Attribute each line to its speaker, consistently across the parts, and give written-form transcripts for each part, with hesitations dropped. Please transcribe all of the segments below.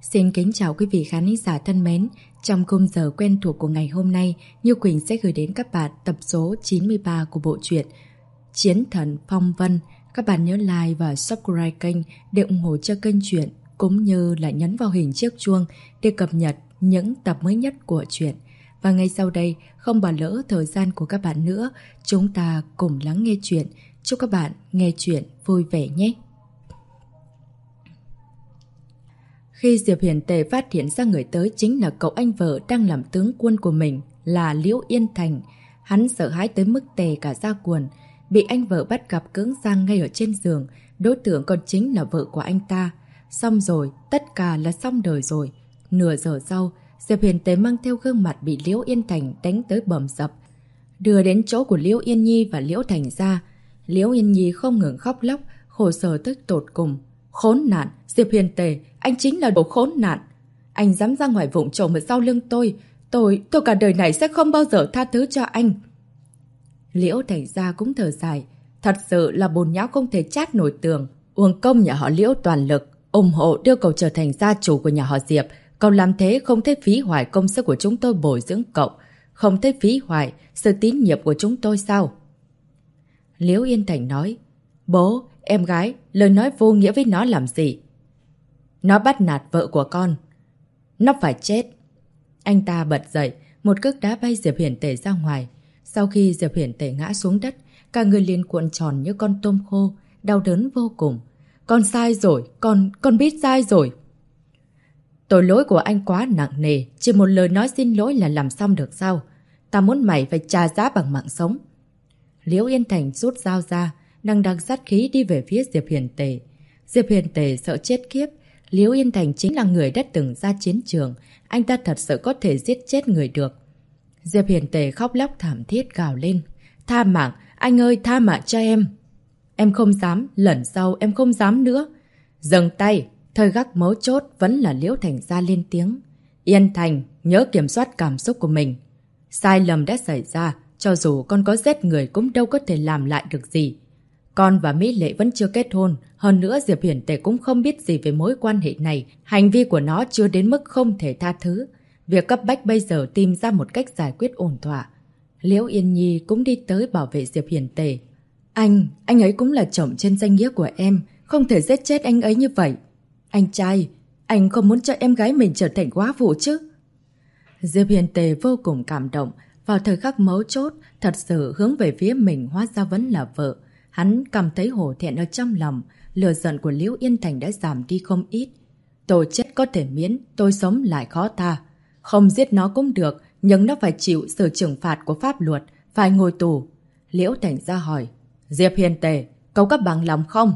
Speaker 1: Xin kính chào quý vị khán giả thân mến. Trong khung giờ quen thuộc của ngày hôm nay, Như Quỳnh sẽ gửi đến các bạn tập số 93 của bộ truyện Chiến Thần Phong Vân. Các bạn nhớ like và subscribe kênh để ủng hộ cho kênh truyện, cũng như là nhấn vào hình chiếc chuông để cập nhật những tập mới nhất của truyện. Và ngay sau đây, không bỏ lỡ thời gian của các bạn nữa, chúng ta cùng lắng nghe truyện. Chúc các bạn nghe truyện vui vẻ nhé! Khi Diệp Hiền Tề phát hiện ra người tới chính là cậu anh vợ đang làm tướng quân của mình là Liễu Yên Thành, hắn sợ hãi tới mức tè cả da quần. Bị anh vợ bắt gặp cưỡng gian ngay ở trên giường, đối tượng còn chính là vợ của anh ta. Xong rồi, tất cả là xong đời rồi. Nửa giờ sau, Diệp Hiền Tề mang theo gương mặt bị Liễu Yên Thành đánh tới bầm dập, đưa đến chỗ của Liễu Yên Nhi và Liễu Thành ra. Liễu Yên Nhi không ngừng khóc lóc, khổ sở tới tột cùng. Khốn nạn, Diệp Hiền Tề, anh chính là đồ khốn nạn. Anh dám ra ngoài vụng trộm ở sau lưng tôi cả đời này sẽ không bao giờ tha thứ cho anh. Liễu Thành Gia cũng thở dài. Thật sự là bồn nhão không thể chát nổi tường. Uổng công nhà họ Liễu toàn lực ủng hộ đưa cậu trở thành gia chủ của nhà họ Diệp. Cậu làm thế không thể phí hoài công sức của chúng tôi bồi dưỡng cậu, không thể phí hoài sự tín nhiệm của chúng tôi sao? Liễu Yên Thành nói. Bố, em gái, lời nói vô nghĩa với nó làm gì? Nó bắt nạt vợ của con, nó phải chết. Anh ta bật dậy, một cước đá bay Diệp Hiền Tề ra ngoài. Sau khi Diệp Hiền Tề ngã xuống đất, cả người liền cuộn tròn như con tôm khô, đau đớn vô cùng. Con sai rồi, con biết sai rồi. Tội lỗi của anh quá nặng nề, chỉ một lời nói xin lỗi là làm xong được sao? Ta muốn mày phải trả giá bằng mạng sống. Liễu Yên Thành rút dao ra, đang đằng sát khí đi về phía Diệp Hiền Tề. Diệp Hiền Tề sợ chết khiếp. Liễu Yên Thành chính là người đã từng ra chiến trường, anh ta thật sự có thể giết chết người được. Diệp Hiền Tề khóc lóc thảm thiết gào lên. Tha mạng, anh ơi, tha mạng cho em. Em không dám, lần sau em không dám nữa. Dừng tay, thời khắc mấu chốt vẫn là Liễu Thành Gia lên tiếng. Yên Thành, nhớ kiểm soát cảm xúc của mình. Sai lầm đã xảy ra, cho dù con có giết người cũng đâu có thể làm lại được gì. Con và Mỹ Lệ vẫn chưa kết hôn, hơn nữa Diệp Hiền Tề cũng không biết gì về mối quan hệ này, hành vi của nó chưa đến mức không thể tha thứ. Việc cấp bách bây giờ tìm ra một cách giải quyết ổn thỏa. Liễu Yên Nhi cũng đi tới bảo vệ Diệp Hiền Tề. Anh ấy cũng là chồng trên danh nghĩa của em, không thể giết chết anh ấy như vậy. Anh trai, anh không muốn cho em gái mình trở thành góa phụ chứ? Diệp Hiền Tề vô cùng cảm động, vào thời khắc mấu chốt, thật sự hướng về phía mình hóa ra vẫn là vợ. Hắn cảm thấy hổ thẹn ở trong lòng, lửa giận của Liễu Yên Thành đã giảm đi không ít. Tôi chết có thể miễn, tôi sống lại khó tha. Không giết nó cũng được, nhưng nó phải chịu sự trừng phạt của pháp luật, phải ngồi tù. Liễu Thành Gia hỏi, Diệp Hiền Tề, cậu có bằng lòng không?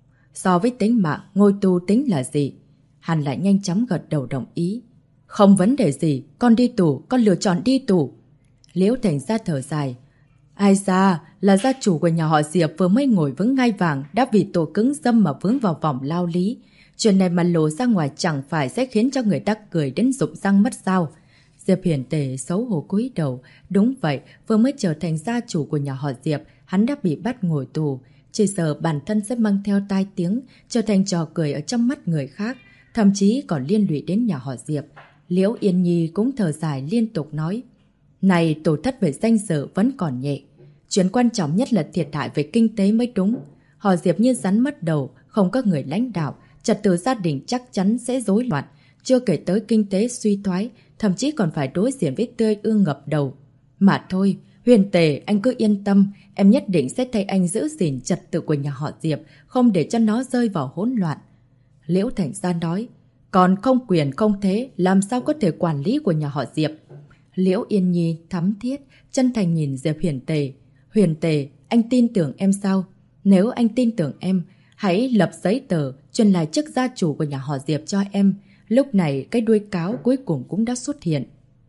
Speaker 1: So với tính mạng, ngồi tù tính là gì? Hắn lại nhanh chóng gật đầu đồng ý. Không vấn đề gì, con đi tù, con lựa chọn đi tù. Liễu Thành Gia thở dài. Ai ra, là gia chủ của nhà họ Diệp vừa mới ngồi vững ngai vàng đã vì tội cứng dâm mà vướng vào vòng lao lý. Chuyện này mà lộ ra ngoài chẳng phải sẽ khiến cho người ta cười đến rụng răng mất sao? Diệp Hiền Tề xấu hổ cúi đầu. Đúng vậy, vừa mới trở thành gia chủ của nhà họ Diệp, hắn đã bị bắt ngồi tù. Chỉ sợ bản thân sẽ mang theo tai tiếng, trở thành trò cười ở trong mắt người khác, thậm chí còn liên lụy đến nhà họ Diệp. Liễu Yên Nhi cũng thở dài liên tục nói. Này, tổn thất về danh dự vẫn còn nhẹ. Chuyện quan trọng nhất là thiệt hại về kinh tế mới đúng. Họ Diệp như rắn mất đầu, không có người lãnh đạo, trật tự gia đình chắc chắn sẽ rối loạn. Chưa kể tới kinh tế suy thoái, thậm chí còn phải đối diện với tươi ương ngập đầu. Mà thôi, Huyền Tề, anh cứ yên tâm, em nhất định sẽ thay anh giữ gìn trật tự của nhà họ Diệp, không để cho nó rơi vào hỗn loạn. Liễu Thành Gia nói, còn không quyền không thế, làm sao có thể quản lý của nhà họ Diệp? Liễu Yên Nhi thắm thiết, chân thành nhìn Diệp Hiền Tề. Huyền Tề, anh tin tưởng em sao? Nếu anh tin tưởng em, hãy lập giấy tờ, truyền lại chức gia chủ của nhà họ Diệp cho em. Lúc này, cái đuôi cáo cuối cùng cũng đã xuất hiện.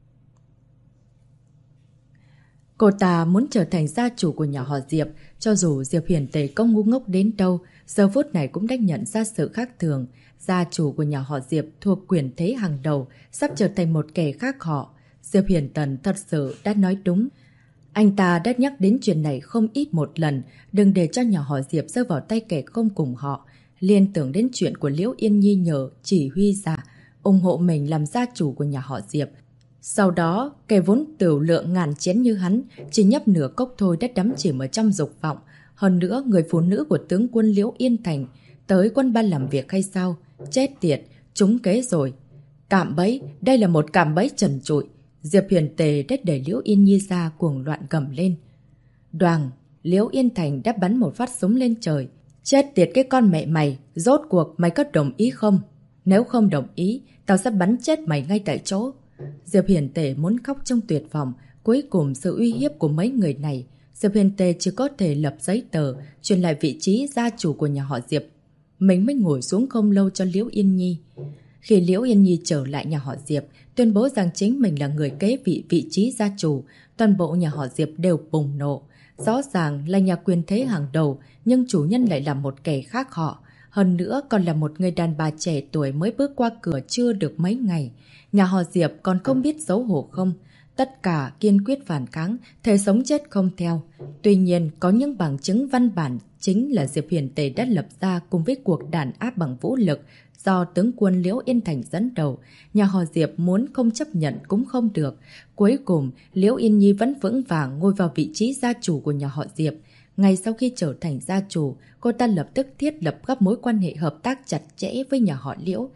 Speaker 1: Cô ta muốn trở thành gia chủ của nhà họ Diệp, cho dù Diệp Hiền Tề có ngu ngốc đến đâu, giờ phút này cũng đã nhận ra sự khác thường. Gia chủ của nhà họ Diệp thuộc quyền thế hàng đầu, sắp trở thành một kẻ khác họ. Diệp Hiền Tần thật sự đã nói đúng. Anh ta đã nhắc đến chuyện này không ít một lần, đừng để cho nhà họ Diệp rơi vào tay kẻ không cùng họ. Liên tưởng đến chuyện của Liễu Yên Nhi nhờ chỉ huy ra, ủng hộ mình làm gia chủ của nhà họ Diệp. Sau đó, kẻ vốn tửu lượng ngàn chén như hắn, chỉ nhấp nửa cốc thôi đã đắm chìm ở trong dục vọng. Hơn nữa, người phụ nữ của tướng quân Liễu Yên Thành tới quân ban làm việc hay sao? Chết tiệt, trúng kế rồi. Cạm bẫy, đây là một cạm bẫy trần trụi. Diệp Huyền Tề đã đẩy Liễu Yên Nhi ra cuồng loạn gầm lên. Đoàng, Liễu Yên Thành đã bắn một phát súng lên trời. Chết tiệt cái con mẹ mày, rốt cuộc mày có đồng ý không? Nếu không đồng ý, tao sẽ bắn chết mày ngay tại chỗ. Diệp Huyền Tề muốn khóc trong tuyệt vọng. Cuối cùng sự uy hiếp của mấy người này, Diệp Huyền Tề chỉ có thể lập giấy tờ, truyền lại vị trí gia chủ của nhà họ Diệp. Mình mới ngồi xuống không lâu cho Liễu Yên Nhi. Khi Liễu Yên Nhi trở lại nhà họ Diệp, tuyên bố rằng chính mình là người kế vị trí gia chủ, toàn bộ nhà họ Diệp đều bùng nộ. Rõ ràng là nhà quyền thế hàng đầu, nhưng chủ nhân lại là một kẻ khác họ. Hơn nữa còn là một người đàn bà trẻ tuổi mới bước qua cửa chưa được mấy ngày. Nhà họ Diệp còn không biết xấu hổ không? Tất cả kiên quyết phản kháng, thề sống chết không theo. Tuy nhiên, có những bằng chứng văn bản chính là Diệp Huyền Tề đã lập ra cùng với cuộc đàn áp bằng vũ lực do tướng quân Liễu Yên Thành dẫn đầu. Nhà họ Diệp muốn không chấp nhận cũng không được. Cuối cùng, Liễu Yên Nhi vẫn vững vàng ngồi vào vị trí gia chủ của nhà họ Diệp. Ngay sau khi trở thành gia chủ, cô ta lập tức thiết lập các mối quan hệ hợp tác chặt chẽ với nhà họ Liễu.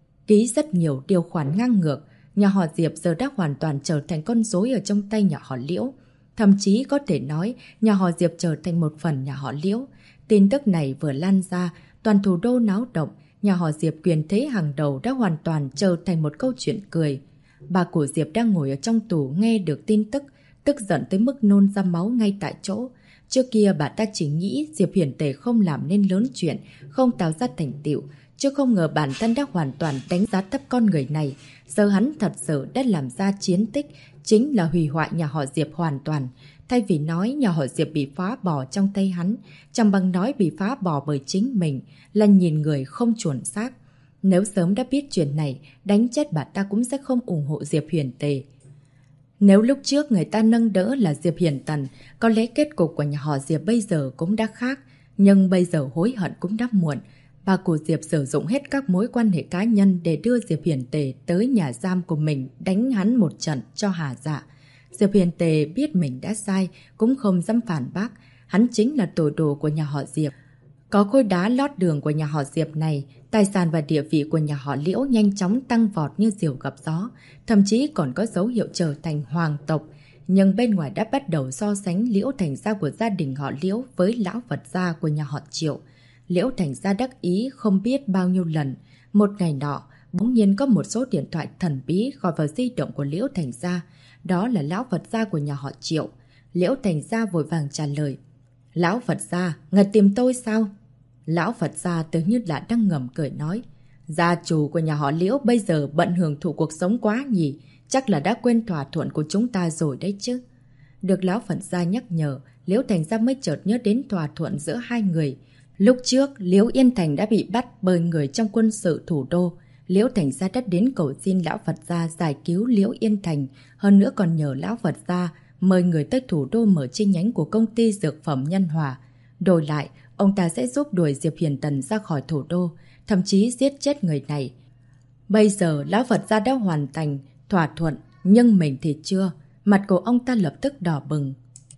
Speaker 1: Ký rất nhiều điều khoản ngang ngược. Nhà họ Diệp giờ đã hoàn toàn trở thành con rối ở trong tay nhà họ Liễu. Thậm chí có thể nói nhà họ Diệp trở thành một phần nhà họ Liễu. Tin tức này vừa lan ra, toàn thủ đô náo động. Nhà họ Diệp quyền thế hàng đầu đã hoàn toàn trở thành một câu chuyện cười. Bà của Diệp đang ngồi ở trong tù nghe được tin tức giận tới mức nôn ra máu ngay tại chỗ. Trước kia bà ta chỉ nghĩ Diệp Huyền Tề không làm nên lớn chuyện, không tạo ra thành tựu, chứ không ngờ bản thân đã hoàn toàn đánh giá thấp con người này. Giờ hắn thật sự đã làm ra chiến tích, chính là hủy hoại nhà họ Diệp hoàn toàn. Thay vì nói nhà họ Diệp bị phá bỏ trong tay hắn, chẳng bằng nói bị phá bỏ bởi chính mình, là nhìn người không chuẩn xác. Nếu sớm đã biết chuyện này, đánh chết bà ta cũng sẽ không ủng hộ Diệp Huyền Tề. Nếu lúc trước người ta nâng đỡ là Diệp Hiển Tần, có lẽ kết cục của nhà họ Diệp bây giờ cũng đã khác. Nhưng bây giờ hối hận cũng đã muộn. Bà của Diệp sử dụng hết các mối quan hệ cá nhân để đưa Diệp Hiển Tề tới nhà giam của mình, đánh hắn một trận cho hà dạ. Diệp Hiển Tề biết mình đã sai, cũng không dám phản bác. Hắn chính là tội đồ của nhà họ Diệp. Có khối đá lót đường của nhà họ Diệp này, tài sản và địa vị của nhà họ Liễu nhanh chóng tăng vọt như diều gặp gió, thậm chí còn có dấu hiệu trở thành hoàng tộc. Nhưng bên ngoài đã bắt đầu so sánh Liễu Thành gia của gia đình họ Liễu với lão Phật gia của nhà họ Triệu. Liễu Thành gia đắc ý không biết bao nhiêu lần. Một ngày nọ, bỗng nhiên có một số điện thoại thần bí gọi vào di động của Liễu Thành gia. Đó là lão Phật gia của nhà họ Triệu. Liễu Thành gia vội vàng trả lời. Lão Phật gia, ngài tìm tôi sao? Lão Phật gia tưởng như là đang ngầm cười nói. Gia chủ của nhà họ Liễu bây giờ bận hưởng thụ cuộc sống quá nhỉ, chắc là đã quên thỏa thuận của chúng ta rồi đấy chứ. Được lão Phật gia nhắc nhở, Liễu Thành gia mới chợt nhớ đến thỏa thuận giữa hai người. Lúc trước, Liễu Yên Thành đã bị bắt bởi người trong quân sự thủ đô. Liễu Thành gia đã đến cầu xin lão Phật gia giải cứu Liễu Yên Thành, hơn nữa còn nhờ lão Phật gia mời người tới thủ đô mở chi nhánh của công ty dược phẩm Nhân Hòa. Đổi lại, ông ta sẽ giúp đuổi Diệp Hiển Tần ra khỏi thủ đô, thậm chí giết chết người này. Bây giờ, lão Phật gia đã hoàn thành thỏa thuận, nhưng mình thì chưa. Mặt của ông ta lập tức đỏ bừng.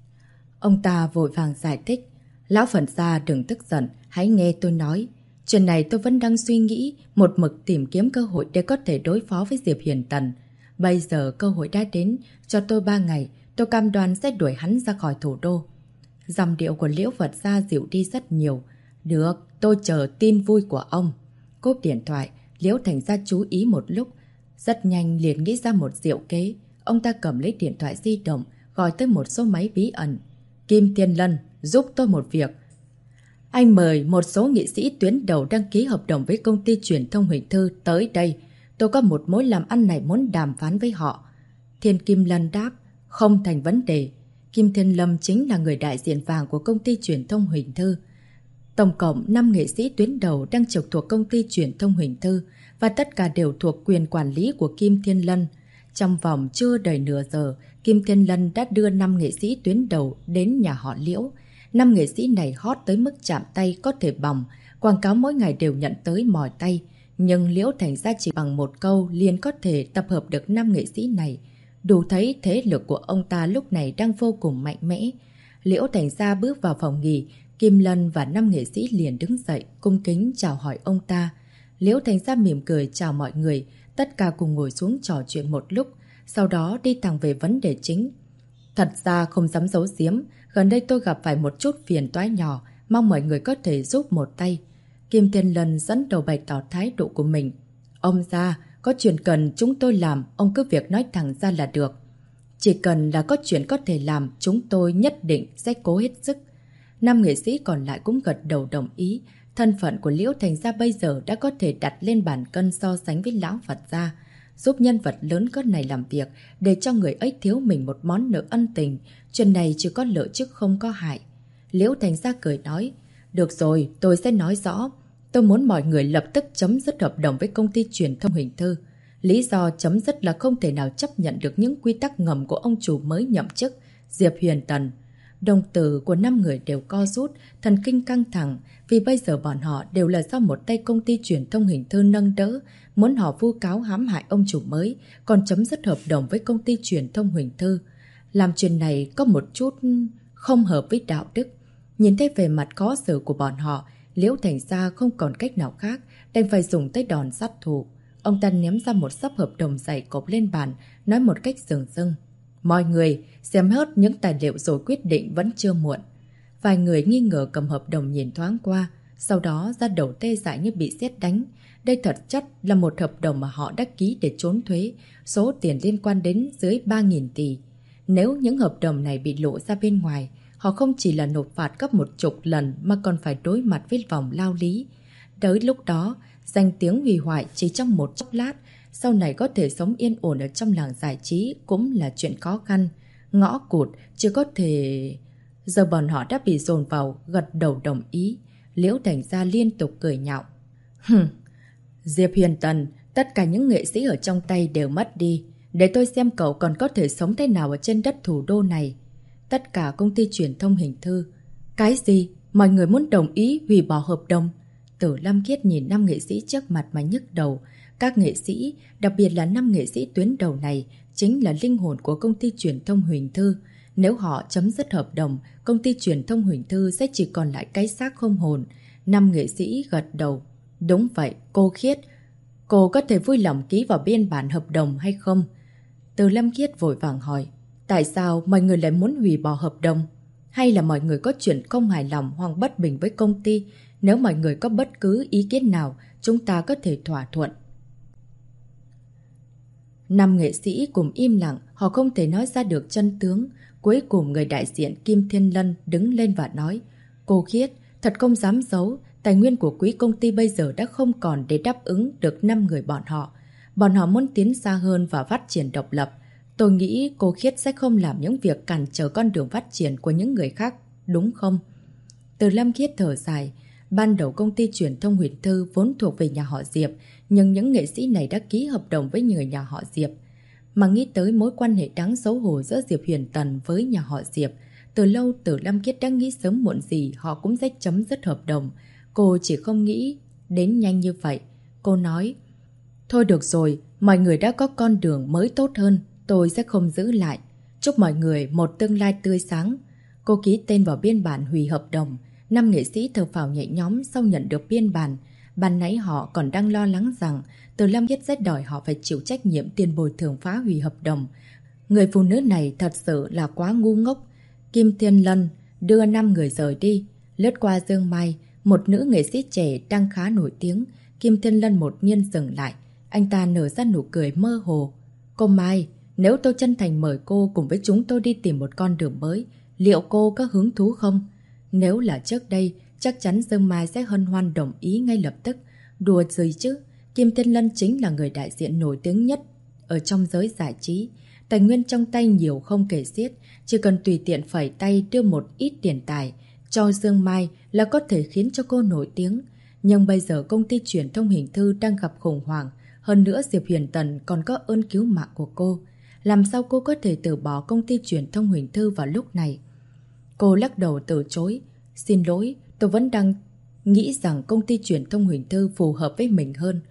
Speaker 1: Ông ta vội vàng giải thích. Lão Phật gia đừng tức giận, hãy nghe tôi nói. Chuyện này tôi vẫn đang suy nghĩ, một mực tìm kiếm cơ hội để có thể đối phó với Diệp Hiển Tần. Bây giờ cơ hội đã đến, cho tôi 3 ngày, tôi cam đoan sẽ đuổi hắn ra khỏi thủ đô. Dòng điệu của Liễu Phật gia dịu đi rất nhiều. Được, tôi chờ tin vui của ông. Cúp điện thoại, Liễu Thành gia chú ý một lúc. Rất nhanh liền nghĩ ra một diệu kế. Ông ta cầm lấy điện thoại di động, gọi tới một số máy bí ẩn. Kim Thiên Lân, giúp tôi một việc. Anh mời một số nghị sĩ tuyến đầu đăng ký hợp đồng với công ty truyền thông Huỳnh Thư tới đây. Tôi có một mối làm ăn này muốn đàm phán với họ. Thiên Kim Lân đáp, không thành vấn đề. Kim Thiên Lâm chính là người đại diện vàng của công ty truyền thông Huỳnh Thư. Tổng cộng 5 nghệ sĩ tuyến đầu đang trực thuộc công ty truyền thông Huỳnh Thư và tất cả đều thuộc quyền quản lý của Kim Thiên Lân. Trong vòng chưa đầy nửa giờ, Kim Thiên Lân đã đưa 5 nghệ sĩ tuyến đầu đến nhà họ Liễu. 5 nghệ sĩ này hot tới mức chạm tay có thể bỏng, quảng cáo mỗi ngày đều nhận tới mỏi tay. Nhưng Liễu Thành Gia chỉ bằng một câu liền có thể tập hợp được 5 nghệ sĩ này. Đủ thấy thế lực của ông ta lúc này đang vô cùng mạnh mẽ. Liễu Thành Gia bước vào phòng nghỉ, Kim Lân và 5 nghệ sĩ liền đứng dậy, cung kính chào hỏi ông ta. Liễu Thành Gia mỉm cười chào mọi người, tất cả cùng ngồi xuống trò chuyện một lúc, sau đó đi thẳng về vấn đề chính. Thật ra không dám giấu giếm, gần đây tôi gặp phải một chút phiền toái nhỏ, mong mọi người có thể giúp một tay. Kim Thiên Lân dẫn đầu bày tỏ thái độ của mình. Ông ra, có chuyện cần chúng tôi làm, ông cứ việc nói thẳng ra là được. Chỉ cần là có chuyện có thể làm, chúng tôi nhất định sẽ cố hết sức. 5 nghệ sĩ còn lại cũng gật đầu đồng ý. Thân phận của Liễu Thành Gia bây giờ đã có thể đặt lên bàn cân so sánh với Lão Phật Gia. Giúp nhân vật lớn cỡ này làm việc để cho người ấy thiếu mình một món nợ ân tình. Chuyện này chỉ có lợi chứ không có hại. Liễu Thành Gia cười nói, được rồi, tôi sẽ nói rõ. Tôi muốn mọi người lập tức chấm dứt hợp đồng với công ty truyền thông Huỳnh Thư. Lý do chấm dứt là không thể nào chấp nhận được những quy tắc ngầm của ông chủ mới nhậm chức, Diệp Huyền Tần. Đồng tử của 5 người đều co rút, thần kinh căng thẳng, vì bây giờ bọn họ đều là do một tay công ty truyền thông Huỳnh Thư nâng đỡ, muốn họ vu cáo hãm hại ông chủ mới, còn chấm dứt hợp đồng với công ty truyền thông Huỳnh Thư. Làm chuyện này có một chút không hợp với đạo đức. Nhìn thấy về mặt khó xử của bọn họ, Liễu Thành Gia không còn cách nào khác, đành phải dùng tới đòn sát thủ. Ông ta ném ra một xấp hợp đồng dày cộp lên bàn, nói một cách dừng dưng. Mọi người, xem hết những tài liệu rồi quyết định vẫn chưa muộn. Vài người nghi ngờ cầm hợp đồng nhìn thoáng qua, sau đó ra đầu tê dại như bị sét đánh. Đây thật chất là một hợp đồng mà họ đã ký để trốn thuế, số tiền liên quan đến dưới 3.000 tỷ. Nếu những hợp đồng này bị lộ ra bên ngoài, họ không chỉ là nộp phạt gấp 10 lần mà còn phải đối mặt với vòng lao lý. Tới lúc đó, danh tiếng hủy hoại chỉ trong một chốc lát, sau này có thể sống yên ổn ở trong làng giải trí cũng là chuyện khó khăn. Ngõ cụt, chưa có thể... Giờ bọn họ đã bị dồn vào, gật đầu đồng ý. Liễu Thành Gia liên tục cười nhạo. Diệp Huyền Tần, tất cả những nghệ sĩ ở trong tay đều mất đi. Để tôi xem cậu còn có thể sống thế nào ở trên đất thủ đô này. Tất cả công ty truyền thông Huỳnh Thư. Cái gì? Mọi người muốn đồng ý hủy bỏ hợp đồng? Tử Lâm Khiết nhìn 5 nghệ sĩ trước mặt mà nhức đầu. Các nghệ sĩ, đặc biệt là 5 nghệ sĩ tuyến đầu này, chính là linh hồn của công ty truyền thông Huỳnh Thư. Nếu họ chấm dứt hợp đồng, công ty truyền thông Huỳnh Thư sẽ chỉ còn lại cái xác không hồn. 5 nghệ sĩ gật đầu. Đúng vậy, cô Khiết. Cô có thể vui lòng ký vào biên bản hợp đồng hay không? Từ Lâm Khiết vội vàng hỏi. Tại sao mọi người lại muốn hủy bỏ hợp đồng? Hay là mọi người có chuyện không hài lòng hoặc bất bình với công ty? Nếu mọi người có bất cứ ý kiến nào, chúng ta có thể thỏa thuận. 5 nghệ sĩ cùng im lặng, họ không thể nói ra được chân tướng. Cuối cùng người đại diện Kim Thiên Lân đứng lên và nói, cô Khiết, thật không dám giấu, tài nguyên của quý công ty bây giờ đã không còn để đáp ứng được 5 người bọn họ. Bọn họ muốn tiến xa hơn và phát triển độc lập. Tôi nghĩ cô Khiết sẽ không làm những việc cản trở con đường phát triển của những người khác, đúng không? Từ Lâm Khiết thở dài. Ban đầu công ty truyền thông Huỳnh Thư vốn thuộc về nhà họ Diệp, nhưng những nghệ sĩ này đã ký hợp đồng với người nhà họ Diệp. Mà nghĩ tới mối quan hệ đáng xấu hổ giữa Diệp Huyền Tần với nhà họ Diệp, từ lâu Từ Lâm Khiết đã nghĩ sớm muộn gì họ cũng sẽ chấm dứt hợp đồng. Cô chỉ không nghĩ đến nhanh như vậy. Cô nói, thôi được rồi, mọi người đã có con đường mới tốt hơn, tôi sẽ không giữ lại. Chúc mọi người một tương lai tươi sáng. Cô ký tên vào biên bản hủy hợp đồng. 5 nghệ sĩ thở phào nhẹ nhõm sau nhận được biên bản. Ban nãy họ còn đang lo lắng rằng Từ Lâm Khiết sẽ đòi họ phải chịu trách nhiệm tiền bồi thường phá hủy hợp đồng. Người phụ nữ này thật sự là quá ngu ngốc. Kim Thiên Lân đưa 5 người rời đi. Lướt qua Dương Mai, một nữ nghệ sĩ trẻ đang khá nổi tiếng. Kim Thiên Lân một nhiên dừng lại. Anh ta nở ra nụ cười mơ hồ. Cô Mai, nếu tôi chân thành mời cô cùng với chúng tôi đi tìm một con đường mới, liệu cô có hứng thú không? Nếu là trước đây, chắc chắn Dương Mai sẽ hân hoan đồng ý ngay lập tức. Đùa gì chứ, Kim Thiên Lân chính là người đại diện nổi tiếng nhất ở trong giới giải trí. Tài nguyên trong tay nhiều không kể xiết, chỉ cần tùy tiện phẩy tay đưa một ít tiền tài cho Dương Mai là có thể khiến cho cô nổi tiếng. Nhưng bây giờ công ty truyền thông Huỳnh Thư đang gặp khủng hoảng, hơn nữa Diệp Huyền Tần còn có ơn cứu mạng của cô. Làm sao cô có thể từ bỏ công ty truyền thông Huỳnh Thư vào lúc này? Cô lắc đầu từ chối. Xin lỗi, tôi vẫn đang nghĩ rằng công ty truyền thông Huỳnh Thư phù hợp với mình hơn.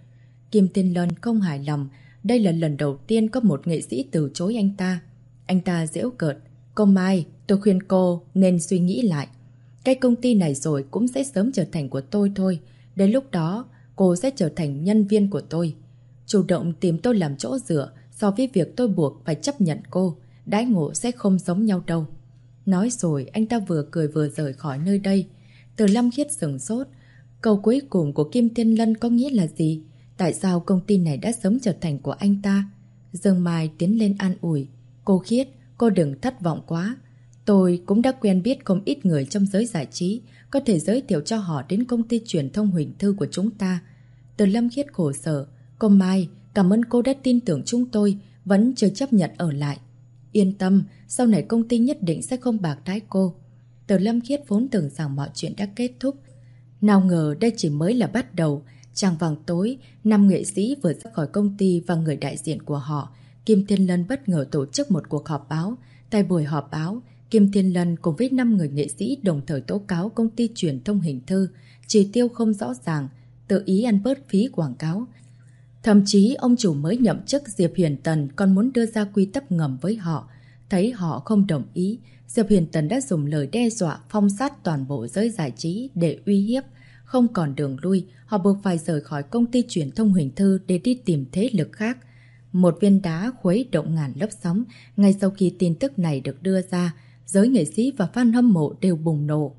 Speaker 1: Kim Thiên Lân không hài lòng. Đây là lần đầu tiên có một nghệ sĩ từ chối anh ta. Anh ta giễu cợt. Cô Mai, tôi khuyên cô nên suy nghĩ lại. Cái công ty này rồi cũng sẽ sớm trở thành của tôi thôi. Đến lúc đó, cô sẽ trở thành nhân viên của tôi. Chủ động tìm tôi làm chỗ dựa so với việc tôi buộc phải chấp nhận cô. Đãi ngộ sẽ không giống nhau đâu. Nói rồi, anh ta vừa cười vừa rời khỏi nơi đây. Từ Lâm Khiết sửng sốt. Câu cuối cùng của Kim Thiên Lân có nghĩa là gì? Tại sao công ty này đã sớm trở thành của anh ta? Dương Mai tiến lên an ủi. Cô Khiết, cô đừng thất vọng quá. Tôi cũng đã quen biết không ít người trong giới giải trí, có thể giới thiệu cho họ đến công ty truyền thông Huỳnh Thư của chúng ta. Từ Lâm Khiết khổ sở. Cô Mai, cảm ơn cô đã tin tưởng chúng tôi, vẫn chưa chấp nhận ở lại. Yên tâm, sau này công ty nhất định sẽ không bạc đãi cô. Từ Lâm Khiết vốn tưởng rằng mọi chuyện đã kết thúc. Nào ngờ đây chỉ mới là bắt đầu. Trăng vàng tối, 5 nghệ sĩ vừa ra khỏi công ty và người đại diện của họ. Kim Thiên Lân bất ngờ tổ chức một cuộc họp báo. Tại buổi họp báo, Kim Thiên Lân cùng với 5 người nghệ sĩ đồng thời tố cáo công ty truyền thông Huỳnh Thư chỉ tiêu không rõ ràng, tự ý ăn bớt phí quảng cáo. Thậm chí ông chủ mới nhậm chức Diệp Huyền Tần còn muốn đưa ra quy tắc ngầm với họ. Thấy họ không đồng ý, Diệp Huyền Tần đã dùng lời đe dọa phong sát toàn bộ giới giải trí để uy hiếp. Không còn đường lui, họ buộc phải rời khỏi công ty truyền thông Huỳnh Thư để đi tìm thế lực khác. Một viên đá khuấy động ngàn lớp sóng. Ngay sau khi tin tức này được đưa ra, giới nghệ sĩ và fan hâm mộ đều bùng nổ.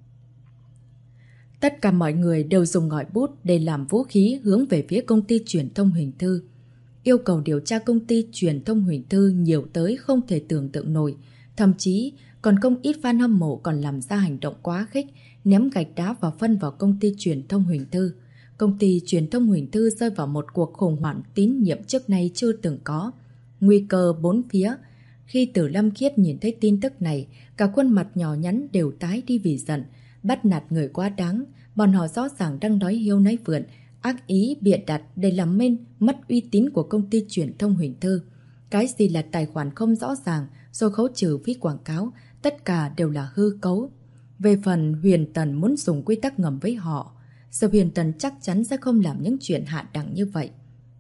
Speaker 1: Tất cả mọi người đều dùng ngòi bút để làm vũ khí hướng về phía công ty truyền thông Huỳnh Thư. Yêu cầu điều tra công ty truyền thông Huỳnh Thư nhiều tới không thể tưởng tượng nổi. Thậm chí, còn không ít fan hâm mộ còn làm ra hành động quá khích, ném gạch đá và phân vào công ty truyền thông Huỳnh Thư. Công ty truyền thông Huỳnh Thư rơi vào một cuộc khủng hoảng tín nhiệm trước nay chưa từng có. Nguy cơ bốn phía. Khi Từ Lâm Khiết nhìn thấy tin tức này, cả khuôn mặt nhỏ nhắn đều tái đi vì giận. Bắt nạt người quá đáng, bọn họ rõ ràng đang nói hiêu nói vượn, ác ý bịa đặt để làm mất uy tín của công ty truyền thông Huỳnh Thư. Cái gì là tài khoản không rõ ràng, rồi khấu trừ phí quảng cáo, tất cả đều là hư cấu. Về phần Huyền Tần muốn dùng quy tắc ngầm với họ, giờ Huyền Tần chắc chắn sẽ không làm những chuyện hạ đẳng như vậy.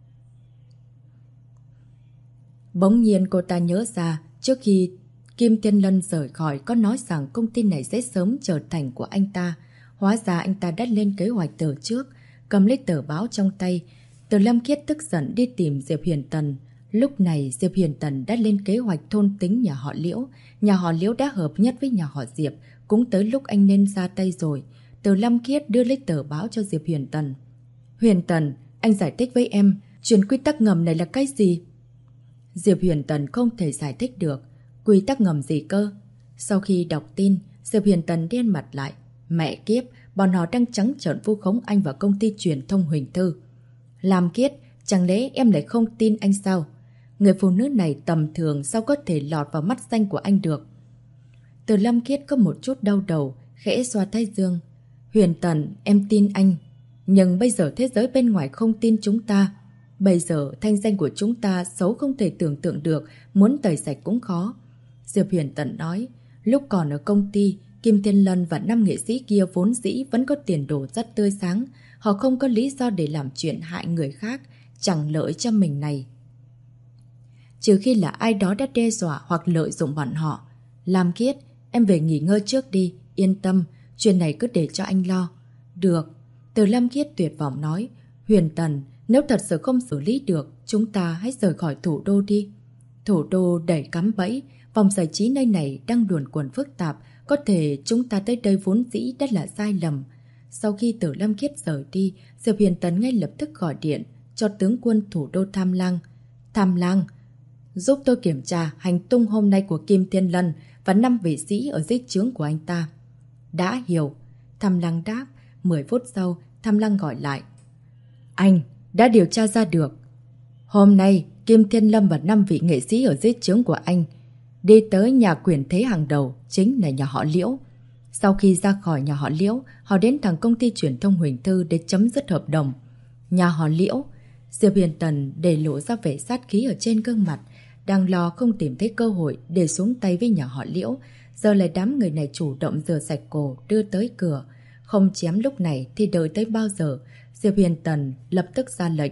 Speaker 1: Bỗng nhiên cô ta nhớ ra, trước khi Kim Thiên Lân rời khỏi có nói rằng công ty này sẽ sớm trở thành của anh ta. Hóa ra anh ta đã lên kế hoạch từ trước, cầm lấy tờ báo trong tay. Từ Lâm Khiết tức giận đi tìm Diệp Huyền Tần. Lúc này Diệp Huyền Tần đã lên kế hoạch thôn tính nhà họ Liễu. Nhà họ Liễu đã hợp nhất với nhà họ Diệp, cũng tới lúc anh nên ra tay rồi. Từ Lâm Khiết đưa lấy tờ báo cho Diệp Huyền Tần. Huyền Tần, anh giải thích với em, chuyện quy tắc ngầm này là cái gì? Diệp Huyền Tần không thể giải thích được. Quy tắc ngầm gì cơ? Sau khi đọc tin, Diệp Huyền Tần đen mặt lại. Mẹ kiếp, bọn họ đang trắng trợn vu khống anh vào công ty truyền thông Huỳnh Thư. Lam Khiết, chẳng lẽ em lại không tin anh sao? Người phụ nữ này tầm thường sao có thể lọt vào mắt xanh của anh được? Từ Lâm Khiết có một chút đau đầu, khẽ xoa thái dương. Huyền Tần, em tin anh. Nhưng bây giờ thế giới bên ngoài không tin chúng ta. Bây giờ thanh danh của chúng ta xấu không thể tưởng tượng được, muốn tẩy sạch cũng khó. Diệp Huyền Tần nói, lúc còn ở công ty, Kim Thiên Lân và 5 nghệ sĩ kia vốn dĩ vẫn có tiền đồ rất tươi sáng. Họ không có lý do để làm chuyện hại người khác, chẳng lợi cho mình này. Trừ khi là ai đó đã đe dọa hoặc lợi dụng bọn họ. Lam Khiết, em về nghỉ ngơi trước đi, yên tâm, chuyện này cứ để cho anh lo. Được. Từ Lam Khiết tuyệt vọng nói, Huyền Tần, nếu thật sự không xử lý được, chúng ta hãy rời khỏi thủ đô đi. Thủ đô đầy cắm bẫy, vòng giải trí nơi này đang luẩn quẩn phức tạp, có thể chúng ta tới đây vốn dĩ đã là sai lầm. Sau khi Từ Lâm Khiết rời đi, Diệp Huyền Tần ngay lập tức gọi điện cho tướng quân thủ đô Tham Lang. Tham Lang, giúp tôi kiểm tra hành tung hôm nay của Kim Thiên Lân và 5 vị sĩ ở dưới trướng của anh ta. Đã hiểu. Tham Lang đáp. 10 phút sau, Tham Lang gọi lại. Anh đã điều tra ra được. Hôm nay, Kim Thiên Lâm và 5 vị nghệ sĩ ở dưới trướng của anh đi tới nhà quyền thế hàng đầu, chính là nhà họ Liễu. Sau khi ra khỏi nhà họ Liễu, họ đến thẳng công ty truyền thông Huỳnh Thư để chấm dứt hợp đồng. Nhà họ Liễu. Diệp Huyền Tần để lộ ra vẻ sát khí ở trên gương mặt, đang lo không tìm thấy cơ hội để xuống tay với nhà họ Liễu. Giờ lại đám người này chủ động rửa sạch cổ đưa tới cửa. Không chém lúc này thì đợi tới bao giờ? Diệp Huyền Tần lập tức ra lệnh.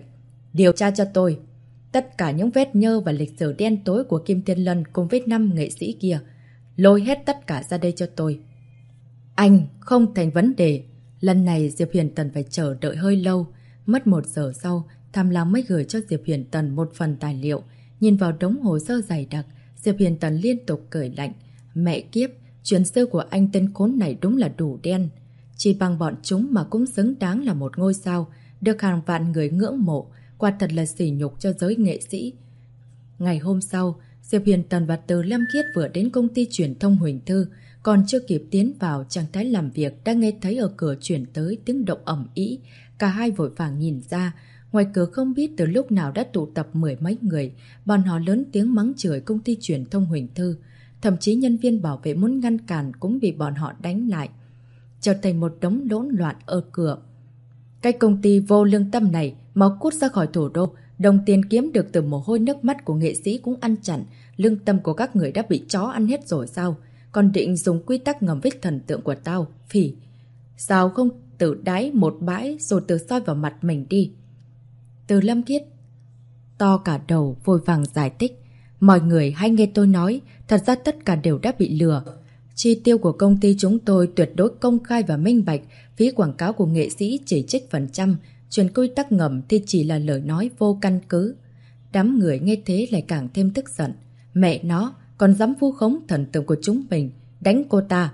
Speaker 1: Điều tra cho tôi tất cả những vết nhơ và lịch sử đen tối của Kim Thiên Lân cùng với 5 nghệ sĩ kia. Lôi hết tất cả ra đây cho tôi. Anh, không thành vấn đề. Lần này Diệp Huyền Tần phải chờ đợi hơi lâu. Mất 1 giờ sau, Tham Lang mới gửi cho Diệp Huyền Tần một phần tài liệu. Nhìn vào đống hồ sơ dày đặc, Diệp Huyền Tần liên tục cười lạnh. Mẹ kiếp, chuyến sư của anh tên khốn này đúng là đủ đen. Chỉ bằng bọn chúng mà cũng xứng đáng là một ngôi sao, được hàng vạn người ngưỡng mộ. Quả thật là sỉ nhục cho giới nghệ sĩ. Ngày hôm sau, Diệp Huyền Tần và Từ Lâm Khiết vừa đến công ty truyền thông Huỳnh Thư. Còn chưa kịp tiến vào trạng thái làm việc đã nghe thấy ở cửa chuyển tới tiếng động ầm ĩ. Cả hai vội vàng nhìn ra. Ngoài cửa không biết từ lúc nào đã tụ tập 10 mấy người. Bọn họ lớn tiếng mắng chửi công ty truyền thông Huỳnh Thư. Thậm chí nhân viên bảo vệ muốn ngăn cản cũng bị bọn họ đánh lại. Trở thành một đống hỗn loạn ở cửa. Cái công ty vô lương tâm này mau cút ra khỏi thủ đô. Đồng tiền kiếm được từ mồ hôi nước mắt của nghệ sĩ cũng ăn chặn. Lương tâm của các người đã bị chó ăn hết rồi sao? Còn định dùng quy tắc ngầm với thần tượng của tao. Phỉ, sao không tự đáy một bãi rồi tự soi vào mặt mình đi? Từ Lâm Khiết to cả đầu vội vàng giải thích. Mọi người hãy nghe tôi nói, thật ra tất cả đều đã bị lừa. Chi tiêu của công ty chúng tôi tuyệt đối công khai và minh bạch, phí quảng cáo của nghệ sĩ chỉ trích phần trăm, truyền quy tắc ngầm thì chỉ là lời nói vô căn cứ. Đám người nghe thế lại càng thêm tức giận. Mẹ nó, còn dám vu khống thần tượng của chúng mình, đánh cô ta.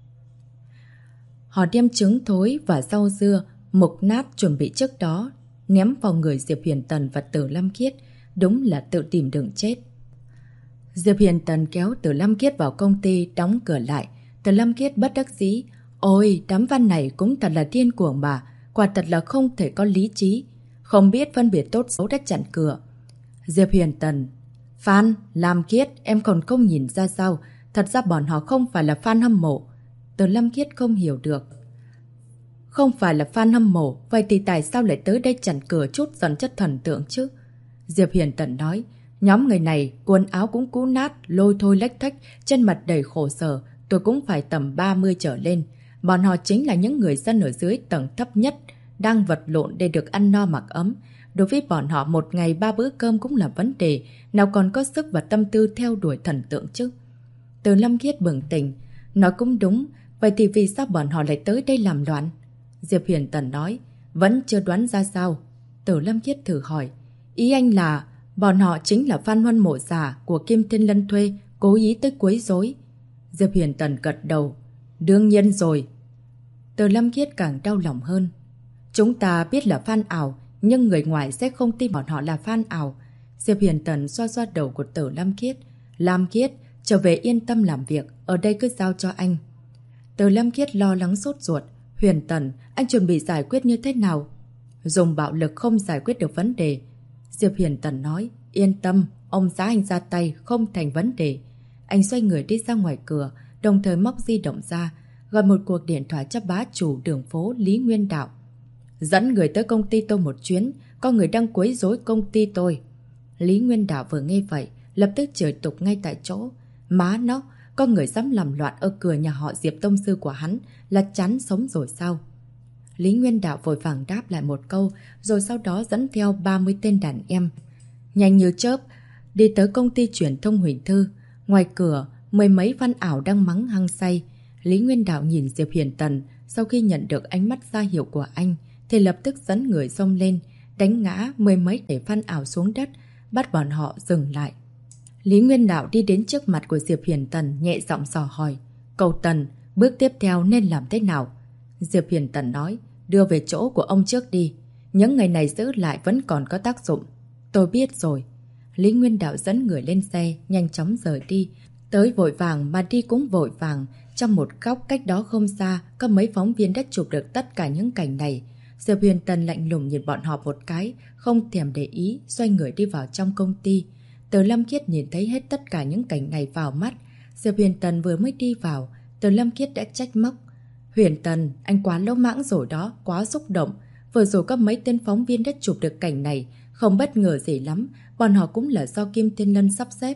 Speaker 1: Họ đem trứng thối và rau dưa, mục nát chuẩn bị trước đó, ném vào người Diệp Huyền Tần và Từ Lâm Khiết. Đúng là tự tìm đường chết. Diệp Huyền Tần kéo Từ Lâm Khiết vào công ty, đóng cửa lại. Từ Lâm Khiết bất đắc dĩ. Ôi, đám văn này cũng thật là điên cuồng mà. Quả thật là không thể có lý trí. Không biết phân biệt tốt xấu đã chặn cửa. Diệp Huyền Tần. Fan, Lâm Khiết, em còn không nhìn ra sao? Thật ra bọn họ không phải là fan hâm mộ. Từ Lâm Khiết không hiểu được. Không phải là fan hâm mộ, vậy thì tại sao lại tới đây chặn cửa chút giận chất thần tượng chứ? Diệp Huyền Tần nói. Nhóm người này, quần áo cũng cũ nát, lôi thôi lách thách, trên mặt đầy khổ sở, tôi cũng phải tầm 30 trở lên. Bọn họ chính là những người dân ở dưới tầng thấp nhất, đang vật lộn để được ăn no mặc ấm. Đối với bọn họ 1 ngày 3 bữa cơm cũng là vấn đề, nào còn có sức và tâm tư theo đuổi thần tượng chứ. Từ Lâm Khiết bừng tỉnh, nói cũng đúng, vậy thì vì sao bọn họ lại tới đây làm loạn? Diệp Huyền Tần nói, vẫn chưa đoán ra sao. Từ Lâm Khiết thử hỏi, ý anh là bọn họ chính là fan hâm mộ giả của Kim Thiên Lân thuê, cố ý tới quấy rối. Diệp Huyền Tần gật đầu. Đương nhiên rồi. Từ Lâm Khiết càng đau lòng hơn. Chúng ta biết là fan ảo, nhưng người ngoài sẽ không tin bọn họ là fan ảo. Diệp Huyền Tần xoa xoa đầu của Từ Lâm Khiết. Lâm Khiết, trở về yên tâm làm việc, ở đây cứ giao cho anh. Từ Lâm Khiết lo lắng sốt ruột. Huyền Tần, anh chuẩn bị giải quyết như thế nào? Dùng bạo lực không giải quyết được vấn đề. Diệp Huyền Tần nói, yên tâm, ông xã anh ra tay không thành vấn đề. Anh xoay người đi ra ngoài cửa, đồng thời móc di động ra, gọi một cuộc điện thoại cho bá chủ đường phố Lý Nguyên Đạo. Dẫn người tới công ty tôi một chuyến, có người đang quấy rối công ty tôi. Lý Nguyên Đạo vừa nghe vậy, lập tức chửi tục ngay tại chỗ. Má nó, có người dám làm loạn ở cửa nhà họ Diệp tông sư của hắn, là chán sống rồi sao? Lý Nguyên Đạo vội vàng đáp lại một câu, rồi sau đó dẫn theo 30 tên đàn em. Nhanh như chớp, đi tới công ty truyền thông Huỳnh Thư. Ngoài cửa, 10 mấy fan ảo đang mắng hăng say. Lý Nguyên Đạo nhìn Diệp Huyền Tần, sau khi nhận được ánh mắt ra hiệu của anh, thì lập tức dẫn người xông lên, đánh ngã 10 mấy để fan ảo xuống đất, bắt bọn họ dừng lại. Lý Nguyên Đạo đi đến trước mặt của Diệp Huyền Tần, nhẹ giọng dò hỏi. Cậu Tần, bước tiếp theo nên làm thế nào? Diệp Huyền Tần nói, đưa về chỗ của ông trước đi. Những ngày này giữ lại vẫn còn có tác dụng. Tôi biết rồi. Lý Nguyên Đạo dẫn người lên xe, nhanh chóng rời đi. Tới vội vàng mà đi cũng vội vàng. Trong một góc cách đó không xa, có mấy phóng viên đã chụp được tất cả những cảnh này. Diệp Huyền Tần lạnh lùng nhìn bọn họ một cái, không thèm để ý, xoay người đi vào trong công ty. Từ Lâm Khiết nhìn thấy hết tất cả những cảnh này vào mắt. Diệp Huyền Tần vừa mới đi vào, Từ Lâm Khiết đã trách móc. Huyền Tần, anh quá lỗ mãng rồi đó, quá xúc động. Vừa rồi có mấy tên phóng viên đã chụp được cảnh này, không bất ngờ gì lắm, bọn họ cũng là do Kim Thiên Lân sắp xếp.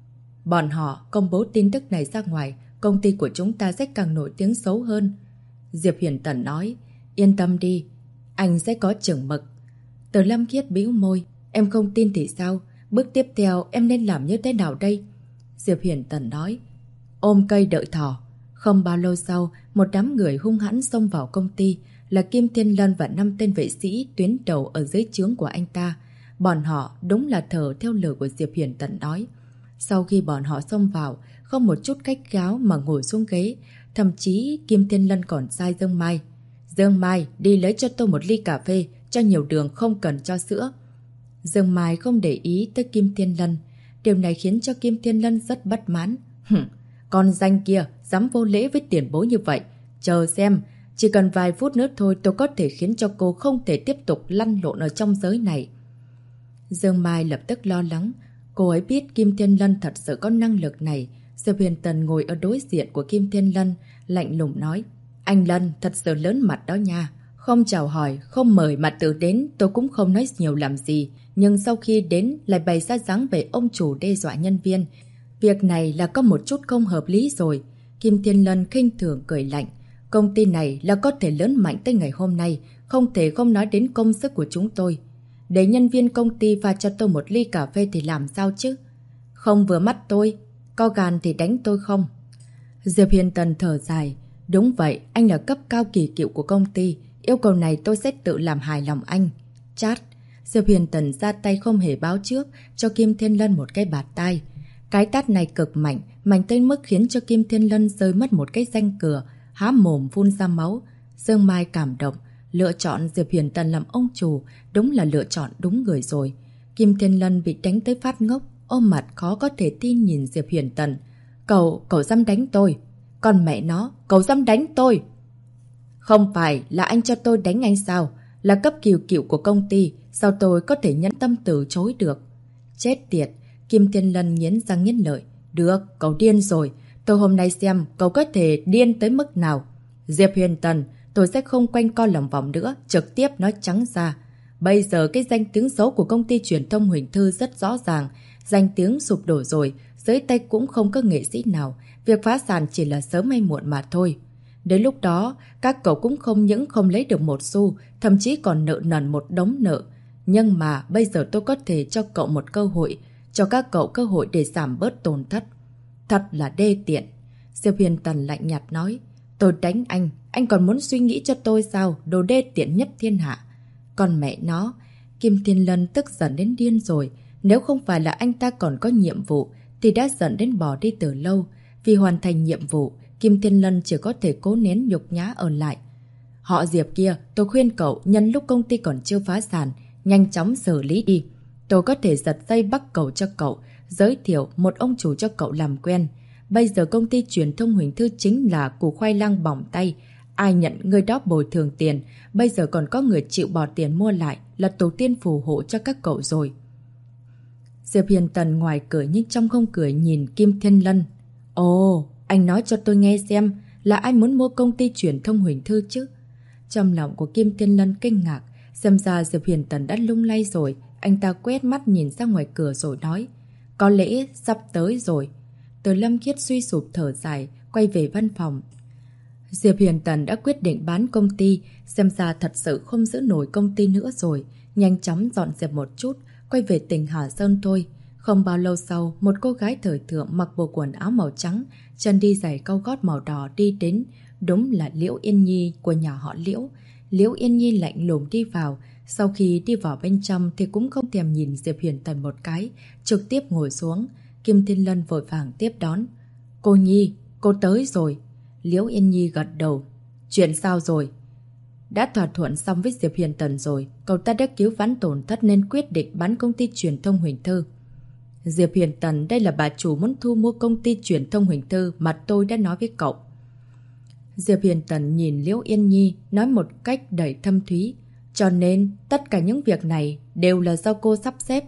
Speaker 1: Bọn họ công bố tin tức này ra ngoài, công ty của chúng ta sẽ càng nổi tiếng xấu hơn. Diệp Huyền Tần nói, yên tâm đi, anh sẽ có chừng mực. Từ Lâm Khiết bĩu môi. Em không tin thì sao? Bước tiếp theo em nên làm như thế nào đây? Diệp Huyền Tần nói. Ôm cây đợi thỏ. Không bao lâu sau, một đám người hung hãn xông vào công ty, là Kim Thiên Lân và 5 tên vệ sĩ tuyến đầu ở dưới trướng của anh ta. Bọn họ đúng là thờ theo lời của Diệp Huyền Tần nói. Sau khi bọn họ xông vào, không một chút khách gáo mà ngồi xuống ghế, thậm chí Kim Thiên Lân còn sai Dương Mai. Dương Mai, đi lấy cho tôi một ly cà phê, cho nhiều đường, không cần cho sữa. Dương Mai không để ý tới Kim Thiên Lân. Điều này khiến cho Kim Thiên Lân rất bất mãn. Con danh kia, dám vô lễ với tiền bối như vậy. Chờ xem, chỉ cần vài phút nữa thôi tôi có thể khiến cho cô không thể tiếp tục lăn lộn ở trong giới này. Dương Mai lập tức lo lắng. Cô ấy biết Kim Thiên Lân thật sự có năng lực này. Diệp Huyền Tần ngồi ở đối diện của Kim Thiên Lân, lạnh lùng nói. Anh Lân thật sự lớn mặt đó nha. Không chào hỏi, không mời mà tự đến, tôi cũng không nói nhiều làm gì. Nhưng sau khi đến lại bày ra dáng về ông chủ đe dọa nhân viên. Việc này là có một chút không hợp lý rồi. Kim Thiên Lân khinh thường cười lạnh. Công ty này là có thể lớn mạnh tới ngày hôm nay, không thể không nói đến công sức của chúng tôi. Để nhân viên công ty pha cho tôi một ly cà phê thì làm sao chứ? Không vừa mắt tôi, có gan thì đánh tôi không? Diệp Hiền Tần thở dài. Đúng vậy, anh là cấp cao kỳ cựu của công ty. Yêu cầu này tôi sẽ tự làm hài lòng anh. Chát. Diệp Hiền Tần ra tay không hề báo trước, cho Kim Thiên Lân một cái bạt tai. Cái tát này cực mạnh, mạnh tới mức khiến cho Kim Thiên Lân rơi mất một cái răng cửa, há mồm phun ra máu. Dương Mai cảm động, lựa chọn Diệp Hiền Tần làm ông chủ, đúng là lựa chọn đúng người rồi. Kim Thiên Lân bị đánh tới phát ngốc, ôm mặt khó có thể tin nhìn Diệp Hiền Tần. Cậu dám đánh tôi. Còn mẹ nó, cậu dám đánh tôi. Không phải là anh cho tôi đánh anh sao? Là cấp cựu của công ty, sao tôi có thể nhẫn tâm từ chối được? Chết tiệt, Kim Thiên Lân nghiến răng nghiến lợi. Được, cậu điên rồi. Tôi hôm nay xem cậu có thể điên tới mức nào. Diệp Huyền Tần, tôi sẽ không quanh co lòng vòng nữa, trực tiếp nói trắng ra. Bây giờ cái danh tiếng xấu của công ty truyền thông Huỳnh Thư rất rõ ràng. Danh tiếng sụp đổ rồi, dưới tay cũng không có nghệ sĩ nào. Việc phá sản chỉ là sớm hay muộn mà thôi. Đến lúc đó, các cậu cũng không những không lấy được một xu, thậm chí còn nợ nần một đống nợ. Nhưng mà bây giờ tôi có thể cho cậu một cơ hội, cho các cậu cơ hội để giảm bớt tổn thất. Thật là đê tiện. Diệp Huyền Tần lạnh nhạt nói. Tôi đánh anh còn muốn suy nghĩ cho tôi sao? Đồ đê tiện nhất thiên hạ. Còn mẹ nó, Kim Thiên Lân tức giận đến điên rồi. Nếu không phải là anh ta còn có nhiệm vụ, thì đã giận đến bỏ đi từ lâu. Vì hoàn thành nhiệm vụ, Kim Thiên Lân chỉ có thể cố nén nhục nhã ở lại. Họ Diệp kia, tôi khuyên cậu nhân lúc công ty còn chưa phá sản, nhanh chóng xử lý đi. Tôi có thể giật dây bắt cậu cho cậu, giới thiệu một ông chủ cho cậu làm quen. Bây giờ công ty truyền thông Huỳnh Thư chính là củ khoai lang bỏng tay. Ai nhận người đó bồi thường tiền, bây giờ còn có người chịu bỏ tiền mua lại, là tổ tiên phù hộ cho các cậu rồi. Diệp Hiền Tần ngoài cười nhưng trong không cười nhìn Kim Thiên Lân. Ồ, anh nói cho tôi nghe xem, là ai muốn mua công ty truyền thông Huỳnh Thư chứ? Trong lòng của Kim Thiên Lân kinh ngạc, xem ra Diệp Hiền Tần đã lung lay rồi. Anh ta quét mắt nhìn ra ngoài cửa rồi nói. Có lẽ sắp tới rồi. Từ Lâm Khiết suy sụp thở dài, quay về văn phòng. Diệp Hiền Tần đã quyết định bán công ty, xem ra thật sự không giữ nổi công ty nữa rồi. Nhanh chóng dọn dẹp một chút, quay về tỉnh Hà Sơn thôi. Không bao lâu sau, một cô gái thời thượng mặc bộ quần áo màu trắng, chân đi giày cao gót màu đỏ đi đến. Đúng là Liễu Yên Nhi của nhà họ Liễu. Liễu Yên Nhi lạnh lùng đi vào. Sau khi đi vào bên trong thì cũng không thèm nhìn Diệp Hiền Tần một cái, trực tiếp ngồi xuống. Kim Thiên Lân vội vàng tiếp đón. Cô Nhi, cô tới rồi. Liễu Yên Nhi gật đầu. Chuyện sao rồi? Đã thỏa thuận xong với Diệp Hiền Tần rồi. Cậu ta đã cứu vãn tổn thất nên quyết định bán công ty truyền thông Huỳnh Thư. Diệp Hiền Tần, đây là bà chủ muốn thu mua công ty truyền thông Huỳnh Thư mà tôi đã nói với cậu. Diệp Hiền Tần nhìn Liễu Yên Nhi nói một cách đầy thâm thúy. Cho nên tất cả những việc này đều là do cô sắp xếp.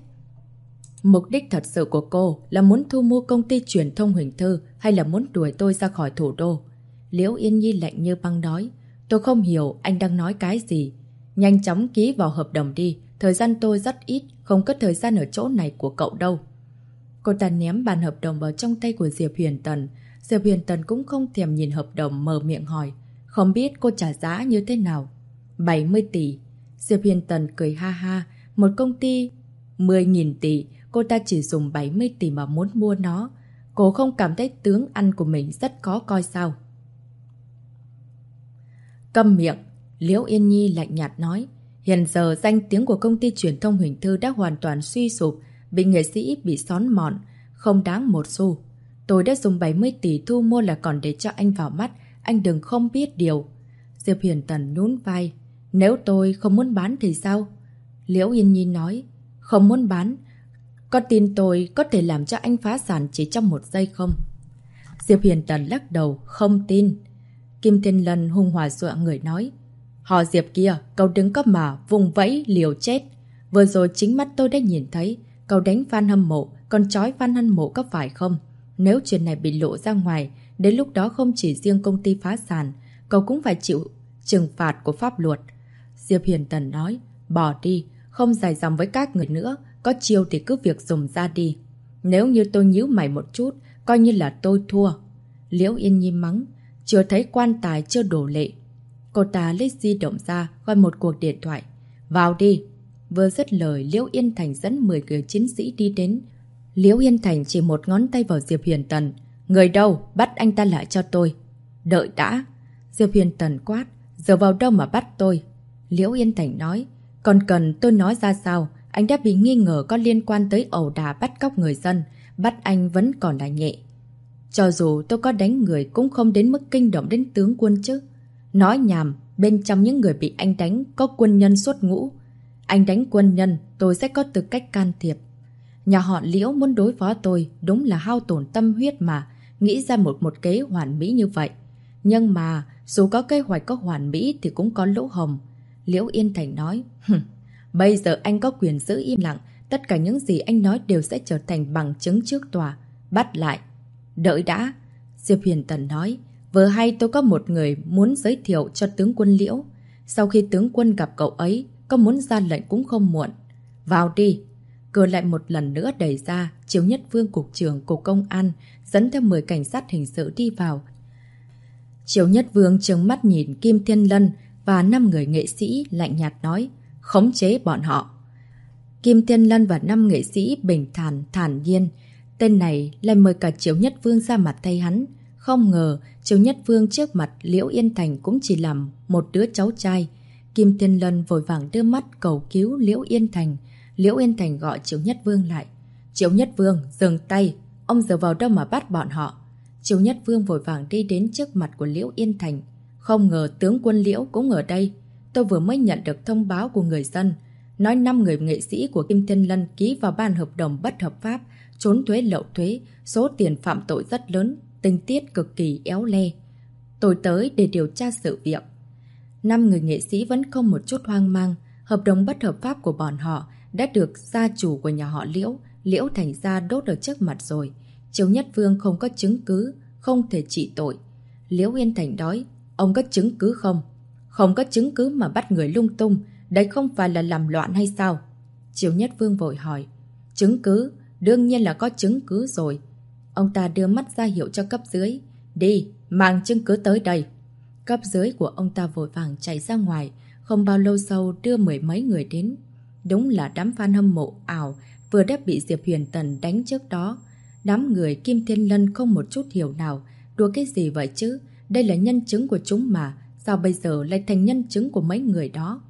Speaker 1: Mục đích thật sự của cô là muốn thu mua công ty truyền thông Huỳnh Thư hay là muốn đuổi tôi ra khỏi thủ đô? Liễu Yên Nhi lạnh như băng nói. Tôi không hiểu anh đang nói cái gì. Nhanh chóng ký vào hợp đồng đi. Thời gian tôi rất ít, không có thời gian ở chỗ này của cậu đâu. Cô ta ném bàn hợp đồng vào trong tay của Diệp Huyền Tần. Diệp Huyền Tần cũng không thèm nhìn hợp đồng, mở miệng hỏi. Không biết cô trả giá như thế nào? 70 tỷ. Diệp Huyền Tần cười ha ha. Một công ty 10.000 tỷ, cô ta chỉ dùng 70 tỷ mà muốn mua nó. Cô không cảm thấy tướng ăn của mình rất khó coi sao? Câm miệng, Liễu Yên Nhi lạnh nhạt nói. Hiện giờ danh tiếng của công ty truyền thông Huỳnh Thư đã hoàn toàn suy sụp, bị nghệ sĩ bị xón mòn, không đáng một xu. Tôi đã dùng 70 tỷ thu mua là còn để cho anh vào mắt, anh đừng không biết điều. Diệp Huyền Tần nhún vai. Nếu tôi không muốn bán thì sao? Liễu Yên Nhi nói. Không muốn bán. Có tin tôi có thể làm cho anh phá sản chỉ trong một giây không? Diệp Huyền Tần lắc đầu. Không tin. Kim Thiên Lân hung hòa dọa người nói. Họ Diệp kia, cậu đừng có mà vùng vẫy liều chết. Vừa rồi chính mắt tôi đã nhìn thấy cậu đánh fan hâm mộ, còn trói fan hâm mộ có phải không? Nếu chuyện này bị lộ ra ngoài, đến lúc đó không chỉ riêng công ty phá sản, cậu cũng phải chịu trừng phạt của pháp luật. Diệp Huyền Tần nói. Bỏ đi, không dài dòng với các người nữa, có chiêu thì cứ việc dùng ra đi. Nếu như tôi nhíu mày một chút, coi như là tôi thua. Liễu Yên Nhi mắng. Chưa thấy quan tài chưa đổ lệ. Cô ta lấy di động ra, gọi một cuộc điện thoại. Vào đi. Vừa dứt lời, Liễu Yên Thành dẫn 10 người chiến sĩ đi đến. Liễu Yên Thành chỉ một ngón tay vào Diệp Huyền Tần. Người đâu? Bắt anh ta lại cho tôi. Đợi đã. Diệp Huyền Tần quát. Giờ vào đâu mà bắt tôi? Liễu Yên Thành nói. Còn cần tôi nói ra sao? Anh đã bị nghi ngờ có liên quan tới ẩu đả bắt cóc người dân. Bắt anh vẫn còn là nhẹ. Cho dù tôi có đánh người cũng không đến mức kinh động đến tướng quân chứ. Nói nhảm, bên trong những người bị anh đánh có quân nhân xuất ngũ. Anh đánh quân nhân, tôi sẽ có tư cách can thiệp. Nhà họ Liễu muốn đối phó tôi, đúng là hao tổn tâm huyết mà, nghĩ ra một kế hoàn mỹ như vậy. Nhưng mà, dù có kế hoạch có hoàn mỹ thì cũng có lỗ hổng. Liễu Yên Thành nói, bây giờ anh có quyền giữ im lặng, tất cả những gì anh nói đều sẽ trở thành bằng chứng trước tòa. Bắt lại. Đợi đã. Diệp Huyền Tần nói, vừa hay tôi có một người muốn giới thiệu cho tướng quân Liễu. Sau khi tướng quân gặp cậu ấy, có muốn ra lệnh cũng không muộn. Vào đi. Cửa lại một lần nữa đẩy ra, Chiếu Nhất Vương cục trưởng cục công an dẫn theo 10 cảnh sát hình sự đi vào. Chiếu Nhất Vương trừng mắt nhìn Kim Thiên Lân và 5 người nghệ sĩ lạnh nhạt nói, khống chế bọn họ. Kim Thiên Lân và 5 nghệ sĩ bình thản nhiên. Tên này lại mời cả Chiếu Nhất Vương ra mặt thay hắn. Không ngờ Chiếu Nhất Vương trước mặt Liễu Yên Thành cũng chỉ làm một đứa cháu trai. Kim Thiên Lân vội vàng đưa mắt cầu cứu Liễu Yên Thành. Liễu Yên Thành gọi Chiếu Nhất Vương lại. Chiếu Nhất Vương, dừng tay. Ông giờ vào đâu mà bắt bọn họ? Chiếu Nhất Vương vội vàng đi đến trước mặt của Liễu Yên Thành. Không ngờ tướng quân Liễu cũng ở đây. Tôi vừa mới nhận được thông báo của người dân. Nói 5 người nghệ sĩ của Kim Thiên Lân ký vào ban hợp đồng bất hợp pháp, trốn thuế lậu thuế, số tiền phạm tội rất lớn, tình tiết cực kỳ éo le. Tôi tới để điều tra sự việc. 5 người nghệ sĩ vẫn không một chút hoang mang. Hợp đồng bất hợp pháp của bọn họ đã được gia chủ của nhà họ Liễu, Liễu Thành gia đốt ở trước mặt rồi. Chiếu Nhất Vương không có chứng cứ, không thể trị tội. Liễu Yên Thành nói, ông có chứng cứ không? Không có chứng cứ mà bắt người lung tung, đấy không phải là làm loạn hay sao? Chiếu Nhất Vương vội hỏi. Chứng cứ? Đương nhiên là có chứng cứ rồi. Ông ta đưa mắt ra hiệu cho cấp dưới. Đi, mang chứng cứ tới đây. Cấp dưới của ông ta vội vàng chạy ra ngoài, không bao lâu sau đưa 10 mấy người đến. Đúng là đám fan hâm mộ ảo vừa đã bị Diệp Huyền Tần đánh trước đó. Đám người Kim Thiên Lân không một chút hiểu nào. Đùa cái gì vậy chứ? Đây là nhân chứng của chúng mà. Sao bây giờ lại thành nhân chứng của mấy người đó?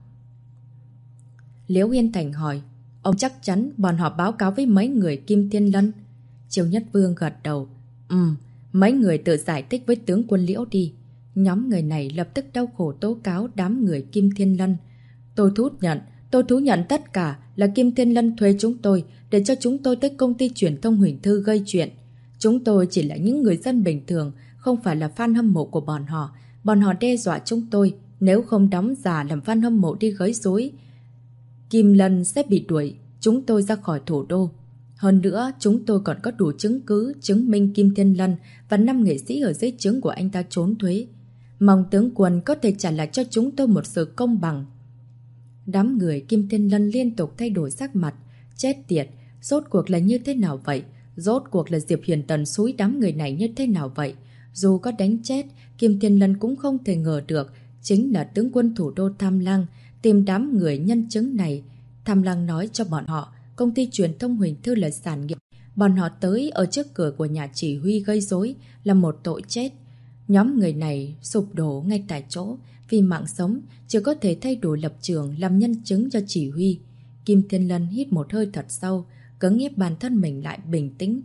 Speaker 1: Liễu Yên Thành hỏi. Ông chắc chắn bọn họ báo cáo với mấy người Kim Thiên Lân? Chiếu Nhất Vương gật đầu. Mấy người tự giải thích với tướng quân Liễu đi. Nhóm người này lập tức đau khổ tố cáo đám người Kim Thiên Lân. Tôi thú nhận tất cả là Kim Thiên Lân thuê chúng tôi để cho chúng tôi tới công ty truyền thông Huỳnh Thư gây chuyện. Chúng tôi chỉ là những người dân bình thường, không phải là fan hâm mộ của bọn họ. Bọn họ đe dọa chúng tôi, nếu không đóng giả làm fan hâm mộ đi gây rối, Kim Lân sẽ bị đuổi chúng tôi ra khỏi thủ đô. Hơn nữa, chúng tôi còn có đủ chứng cứ chứng minh Kim Thiên Lân và 5 nghệ sĩ ở dưới trướng của anh ta trốn thuế. Mong tướng quân có thể trả lại cho chúng tôi một sự công bằng. Đám người Kim Thiên Lân liên tục thay đổi sắc mặt. Chết tiệt, rốt cuộc là như thế nào vậy? Rốt cuộc là Diệp Huyền Tần xúi đám người này như thế nào vậy? Dù có đánh chết, Kim Thiên Lân cũng không thể ngờ được chính là tướng quân thủ đô Tham Lang tìm đám người nhân chứng này Tham Lăng nói cho bọn họ, công ty truyền thông Huỳnh Thư là sản nghiệp. Bọn họ tới ở trước cửa của nhà chỉ huy gây rối là một tội chết. Nhóm người này sụp đổ ngay tại chỗ, vì mạng sống chỉ có thể thay đổi lập trường làm nhân chứng cho chỉ huy. Kim Thiên Lân hít một hơi thật sâu, cưỡng ép bản thân mình lại bình tĩnh.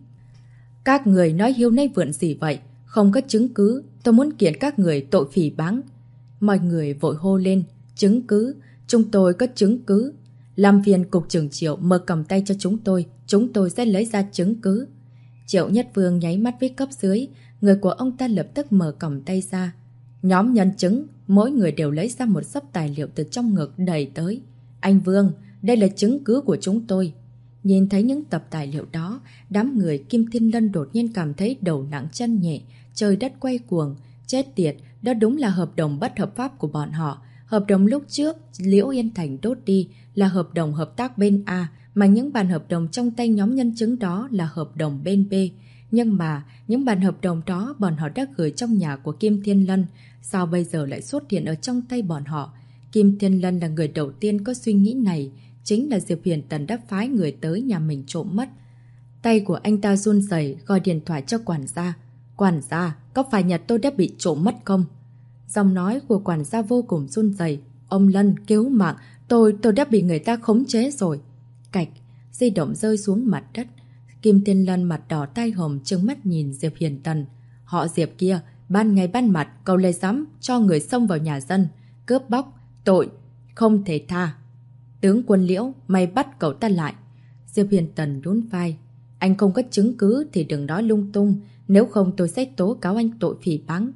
Speaker 1: Các người nói hiêu nay vượn gì vậy? Không có chứng cứ, tôi muốn kiện các người tội phỉ báng. Mọi người vội hô lên, chứng cứ, chúng tôi có chứng cứ. Làm phiền cục trưởng Triệu mở cầm tay cho chúng tôi sẽ lấy ra chứng cứ. Triệu Nhất Vương nháy mắt với cấp dưới, người của ông ta lập tức mở cầm tay ra. Nhóm nhân chứng, mỗi người đều lấy ra một xấp tài liệu từ trong ngực đẩy tới. Anh Vương, đây là chứng cứ của chúng tôi. Nhìn thấy những tập tài liệu đó, đám người Kim Thiên Lân đột nhiên cảm thấy đầu nặng chân nhẹ, trời đất quay cuồng. Chết tiệt, đó đúng là hợp đồng bất hợp pháp của bọn họ. Hợp đồng lúc trước Liễu Yên Thành đốt đi là hợp đồng hợp tác bên A, mà những bản hợp đồng trong tay nhóm nhân chứng đó là hợp đồng bên B. Nhưng mà những bản hợp đồng đó bọn họ đã gửi trong nhà của Kim Thiên Lân, sao bây giờ lại xuất hiện ở trong tay bọn họ? Kim Thiên Lân là người đầu tiên có suy nghĩ này, chính là Diệp Huyền Tần đã phái người tới nhà mình trộm mất. Tay của anh ta run rẩy gọi điện thoại cho quản gia. Quản gia, có phải nhà tôi đã bị trộm mất không? Giọng nói của quản gia vô cùng run rẩy. Ông Lân, cứu mạng, tôi đã bị người ta khống chế rồi. Cạch, di động rơi xuống mặt đất. Kim Thiên Lân mặt đỏ tai hồng trừng mắt nhìn Diệp Hiền Tần. Họ Diệp kia, ban ngày ban mặt, cậu lại dám cho người xông vào nhà dân, cướp bóc, tội, không thể tha. Tướng quân Liễu, mày bắt cậu ta lại. Diệp Hiền Tần nhún vai. Anh không có chứng cứ thì đừng nói lung tung, nếu không tôi sẽ tố cáo anh tội phỉ báng.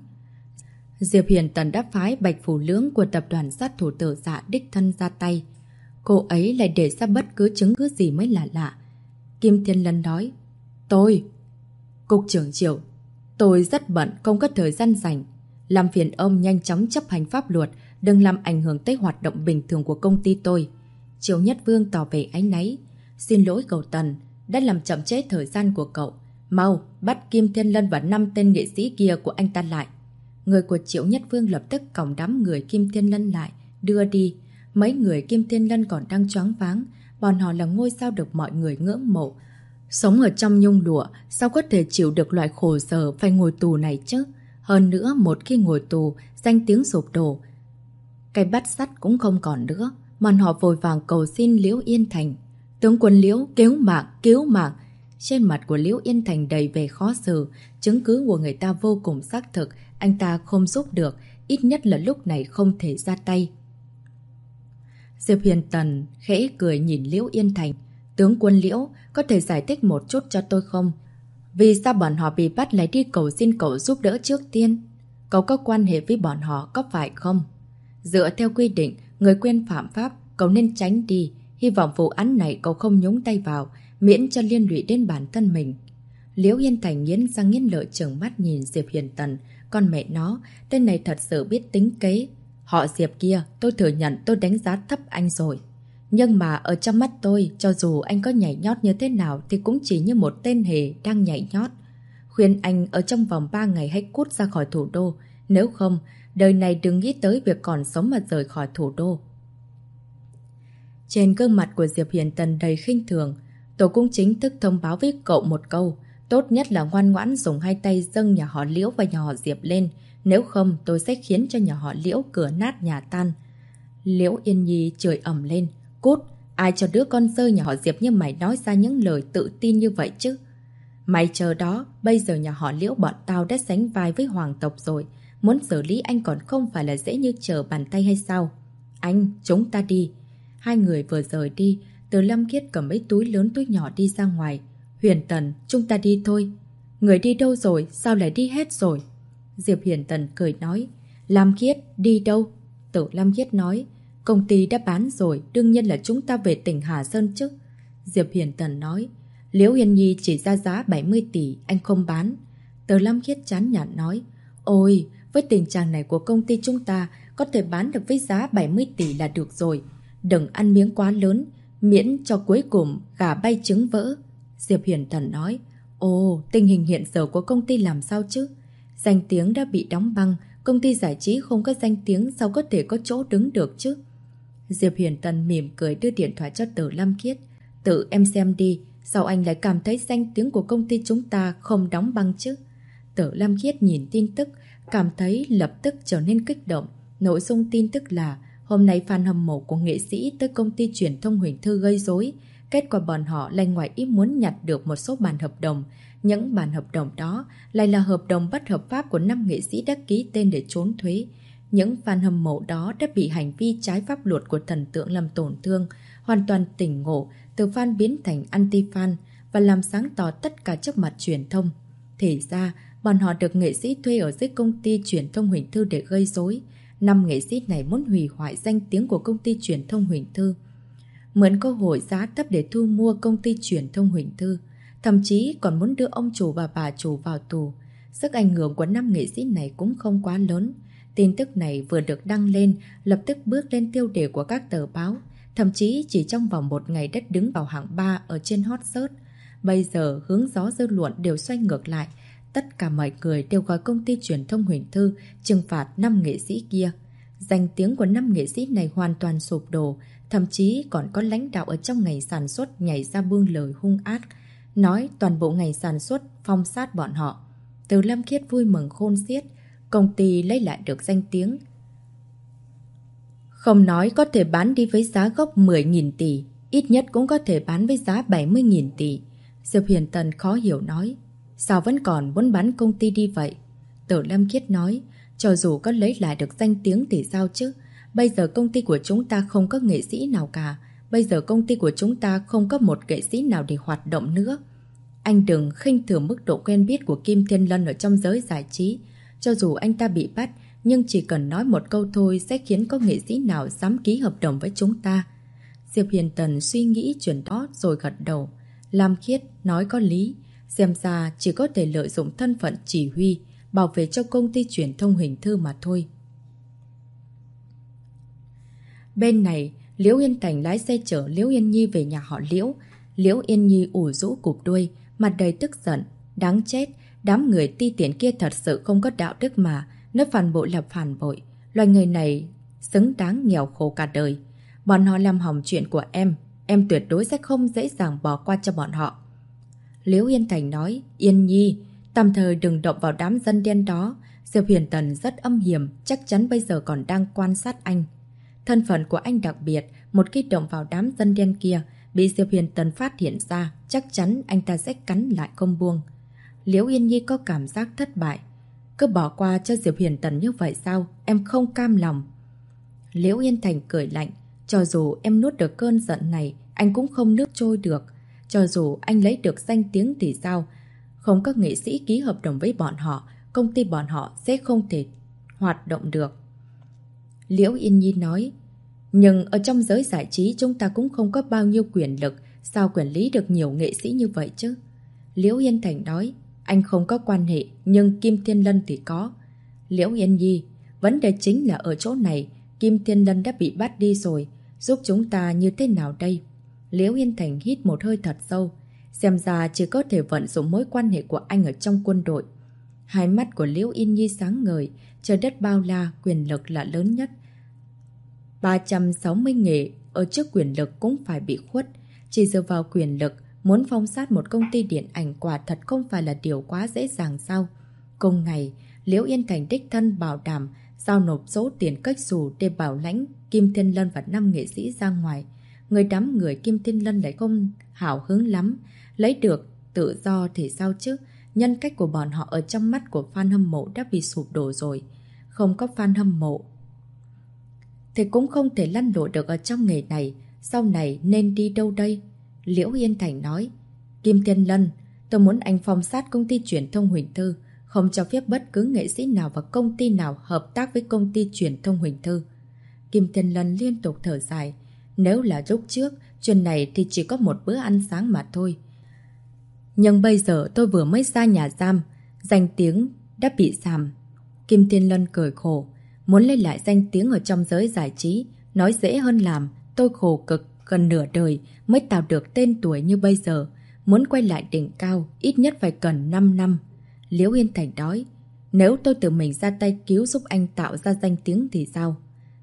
Speaker 1: Diệp Hiền Tần đã phái Bạch Phủ Lưỡng của tập đoàn sát thủ Tử Dạ đích thân ra tay. Cô ấy lại để ra bất cứ chứng cứ gì mới là lạ. Kim Thiên Lân nói, Cục trưởng Triệu, tôi rất bận, không có thời gian rảnh. Làm phiền ông nhanh chóng chấp hành pháp luật, đừng làm ảnh hưởng tới hoạt động bình thường của công ty tôi. Triệu Nhất Vương tỏ vẻ áy náy. Xin lỗi cậu Tần, đã làm chậm trễ thời gian của cậu. Mau, bắt Kim Thiên Lân và 5 tên nghệ sĩ kia của anh ta lại. Người của Triệu Nhất Vương lập tức còng đám người Kim Thiên Lân lại, đưa đi. Mấy người Kim Thiên Lân còn đang choáng váng, bọn họ là ngôi sao được mọi người ngưỡng mộ. Sống ở trong nhung lụa, sao có thể chịu được loại khổ sở phải ngồi tù này chứ? Hơn nữa, một khi ngồi tù, danh tiếng sụp đổ, cái bát sắt cũng không còn nữa. Bọn họ vội vàng cầu xin Liễu Yên Thành. Tướng quân Liễu, cứu mạng, cứu mạng. Trên mặt của Liễu Yên Thành đầy vẻ khó xử, chứng cứ của người ta vô cùng xác thực, anh ta không giúp được, ít nhất là lúc này không thể ra tay. Diệp Hiền Tần khẽ cười nhìn Liễu Yên Thành. Tướng quân Liễu, có thể giải thích một chút cho tôi không? Vì sao bọn họ bị bắt lại đi cầu xin cậu giúp đỡ trước tiên? Cậu có quan hệ với bọn họ có phải không? Dựa theo quy định, người quen phạm pháp, cậu nên tránh đi. Hy vọng vụ án này cậu không nhúng tay vào, miễn cho liên lụy đến bản thân mình. Liễu Yên Thành nghiến răng nghiến lợi trừng mắt nhìn Diệp Hiền Tần. Con mẹ nó, tên này thật sự biết tính kế. Họ Diệp kia, tôi thừa nhận tôi đánh giá thấp anh rồi. Nhưng mà ở trong mắt tôi, cho dù anh có nhảy nhót như thế nào thì cũng chỉ như một tên hề đang nhảy nhót. Khuyên anh ở trong vòng 3 ngày hãy cút ra khỏi thủ đô. Nếu không, đời này đừng nghĩ tới việc còn sống mà rời khỏi thủ đô. Trên gương mặt của Diệp Hiền Tần đầy khinh thường, tôi cũng chính thức thông báo với cậu một câu. Tốt nhất là ngoan ngoãn dùng hai tay dâng nhà họ Liễu và nhà họ Diệp lên. Nếu không tôi sẽ khiến cho nhà họ Liễu cửa nát nhà tan. Liễu Yên Nhi chửi ầm lên. Cút, ai cho đứa con dơ nhà họ Diệp như mày nói ra những lời tự tin như vậy chứ? Mày chờ đó, bây giờ nhà họ Liễu bọn tao đã sánh vai với hoàng tộc rồi. Muốn xử lý anh còn không phải là dễ như trở bàn tay hay sao? Anh, chúng ta đi. Hai người vừa rời đi, Từ Lâm Khiết cầm mấy túi lớn túi nhỏ đi ra ngoài. Huyền Tần, chúng ta đi thôi. Người đi đâu rồi, sao lại đi hết rồi? Diệp Huyền Tần cười nói. Lâm Khiết, đi đâu? Từ Lâm Khiết nói. Công ty đã bán rồi, đương nhiên là chúng ta về tỉnh Hà Sơn chứ. Diệp Hiền Tần nói. Liễu Yên Nhi chỉ ra giá 70 tỷ, anh không bán. Từ Lâm Khiết chán nhạt nói. Ôi, với tình trạng này của công ty chúng ta, có thể bán được với giá 70 tỷ là được rồi. Đừng ăn miếng quá lớn, miễn cho cuối cùng gà bay trứng vỡ. Diệp Hiền Tần nói. Ồ, tình hình hiện giờ của công ty làm sao chứ? Danh tiếng đã bị đóng băng, công ty giải trí không có danh tiếng sao có thể có chỗ đứng được chứ? Diệp Huyền Tân mỉm cười đưa điện thoại cho Tử Lam Khiết. Tự em xem đi, sao anh lại cảm thấy danh tiếng của công ty chúng ta không đóng băng chứ? Tử Lam Khiết nhìn tin tức, cảm thấy lập tức trở nên kích động. Nội dung tin tức là hôm nay fan hâm mộ của nghệ sĩ tới công ty truyền thông Huỳnh Thư gây rối. Kết quả bọn họ lại ngoài ý muốn nhặt được một số bản hợp đồng. Những bản hợp đồng đó lại là hợp đồng bất hợp pháp của 5 nghệ sĩ đã ký tên để trốn thuế. Những fan hâm mộ đó đã bị hành vi trái pháp luật của thần tượng làm tổn thương, hoàn toàn tỉnh ngộ, từ fan biến thành anti-fan và làm sáng tỏ tất cả trước mặt truyền thông. Thì ra, bọn họ được nghệ sĩ thuê ở dưới công ty truyền thông Huỳnh Thư để gây rối. 5 nghệ sĩ này muốn hủy hoại danh tiếng của công ty truyền thông Huỳnh Thư, mượn cơ hội giá thấp để thu mua công ty truyền thông Huỳnh Thư, thậm chí còn muốn đưa ông chủ và bà chủ vào tù. Sức ảnh hưởng của 5 nghệ sĩ này cũng không quá lớn. Tin tức này vừa được đăng lên, lập tức bước lên tiêu đề của các tờ báo, thậm chí chỉ trong vòng một ngày đã đứng vào hạng 3 ở trên hot search. Bây giờ hướng gió dư luận đều xoay ngược lại, tất cả mọi người đều gọi công ty truyền thông Huỳnh Thư trừng phạt 5 nghệ sĩ kia. Danh tiếng của 5 nghệ sĩ này hoàn toàn sụp đổ, thậm chí còn có lãnh đạo ở trong ngành sản xuất nhảy ra buông lời hung ác, nói toàn bộ ngành sản xuất phong sát bọn họ. Từ Lam Khiết vui mừng khôn xiết, công ty lấy lại được danh tiếng. Không nói có thể bán đi với giá gốc 10.000 tỷ, ít nhất cũng có thể bán với giá 70.000 tỷ. Diệp Huyền Tân khó hiểu nói, sao vẫn còn muốn bán công ty đi vậy? Tử Lam Khiết nói, cho dù có lấy lại được danh tiếng thì sao chứ? Bây giờ công ty của chúng ta không có nghệ sĩ nào cả. Bây giờ công ty của chúng ta không có một nghệ sĩ nào để hoạt động nữa. Anh đừng khinh thường mức độ quen biết của Kim Thiên Lân ở trong giới giải trí. Cho dù anh ta bị bắt, nhưng chỉ cần nói một câu thôi sẽ khiến có nghệ sĩ nào dám ký hợp đồng với chúng ta. Diệp Hiền Tần suy nghĩ chuyện đó rồi gật đầu. Lam Khiết nói có lý. Xem ra chỉ có thể lợi dụng thân phận chỉ huy, bảo vệ cho công ty truyền thông Huỳnh Thư mà thôi. Bên này, Liễu Yên Thành lái xe chở Liễu Yên Nhi về nhà họ Liễu. Liễu Yên Nhi ủ rũ cụp đuôi, mặt đầy tức giận. Đáng chết, đám người ti tiện kia thật sự không có đạo đức mà. Nói phản bội là phản bội. Loài người này xứng đáng nghèo khổ cả đời. Bọn họ làm hỏng chuyện của em tuyệt đối sẽ không dễ dàng bỏ qua cho bọn họ. Liễu Yên Thành nói, Yên Nhi, tạm thời đừng động vào đám dân đen đó. Diệp Huyền Tần rất âm hiểm, chắc chắn bây giờ còn đang quan sát anh. Thân phận của anh đặc biệt, một khi động vào đám dân đen kia, bị Diệp Huyền Tần phát hiện ra, chắc chắn anh ta sẽ cắn lại không buông. Liễu Yên Nhi có cảm giác thất bại. Cứ bỏ qua cho Diệp Huyền Tần như vậy sao? Em không cam lòng. Liễu Yên Thành cười lạnh. Cho dù em nuốt được cơn giận này, anh cũng không nước trôi được. Cho dù anh lấy được danh tiếng thì sao? Không có nghệ sĩ ký hợp đồng với bọn họ, công ty bọn họ sẽ không thể hoạt động được. Liễu Yên Nhi nói, nhưng ở trong giới giải trí chúng ta cũng không có bao nhiêu quyền lực, sao quản lý được nhiều nghệ sĩ như vậy chứ? Liễu Yên Thành nói, anh không có quan hệ, nhưng Kim Thiên Lân thì có. Liễu Yên Nhi, vấn đề chính là ở chỗ này, Kim Thiên Lân đã bị bắt đi rồi, giúp chúng ta như thế nào đây? Liễu Yên Thành hít một hơi thật sâu, xem ra chỉ có thể vận dụng mối quan hệ của anh ở trong quân đội. Hai mắt của Liễu Yên Nhi sáng ngời, trời đất bao la, quyền lực là lớn nhất. 360 nghề ở trước quyền lực cũng phải bị khuất. Chỉ dựa vào quyền lực, muốn phong sát một công ty điện ảnh quả thật không phải là điều quá dễ dàng sao? Cùng ngày, Liễu Yên Thành đích thân bảo đảm giao nộp số tiền cách xù để bảo lãnh Kim Thiên Lân và 5 nghệ sĩ ra ngoài. Đám người Kim Thiên Lân lại không hào hứng lắm. Lấy được tự do thì sao chứ? Nhân cách của bọn họ ở trong mắt của fan hâm mộ đã bị sụp đổ rồi. Không có fan hâm mộ thì cũng không thể lăn lộn được ở trong nghề này. Sau này nên đi đâu đây? Liễu Yên Thành nói, Kim Thiên Lân, tôi muốn anh phong sát công ty truyền thông Huỳnh Thư, không cho phép bất cứ nghệ sĩ nào và công ty nào hợp tác với công ty truyền thông Huỳnh Thư. Kim Thiên Lân liên tục thở dài, nếu là lúc trước, chuyện này thì chỉ có một bữa ăn sáng mà thôi. Nhưng bây giờ tôi vừa mới ra nhà giam, danh tiếng đã bị giảm. Kim Thiên Lân cười khổ, muốn lấy lại danh tiếng ở trong giới giải trí, nói dễ hơn làm. Tôi khổ cực gần nửa đời mới tạo được tên tuổi như bây giờ. Muốn quay lại đỉnh cao, ít nhất phải cần 5 năm. Liễu Yên Thành nói, nếu tôi tự mình ra tay cứu giúp anh tạo ra danh tiếng thì sao?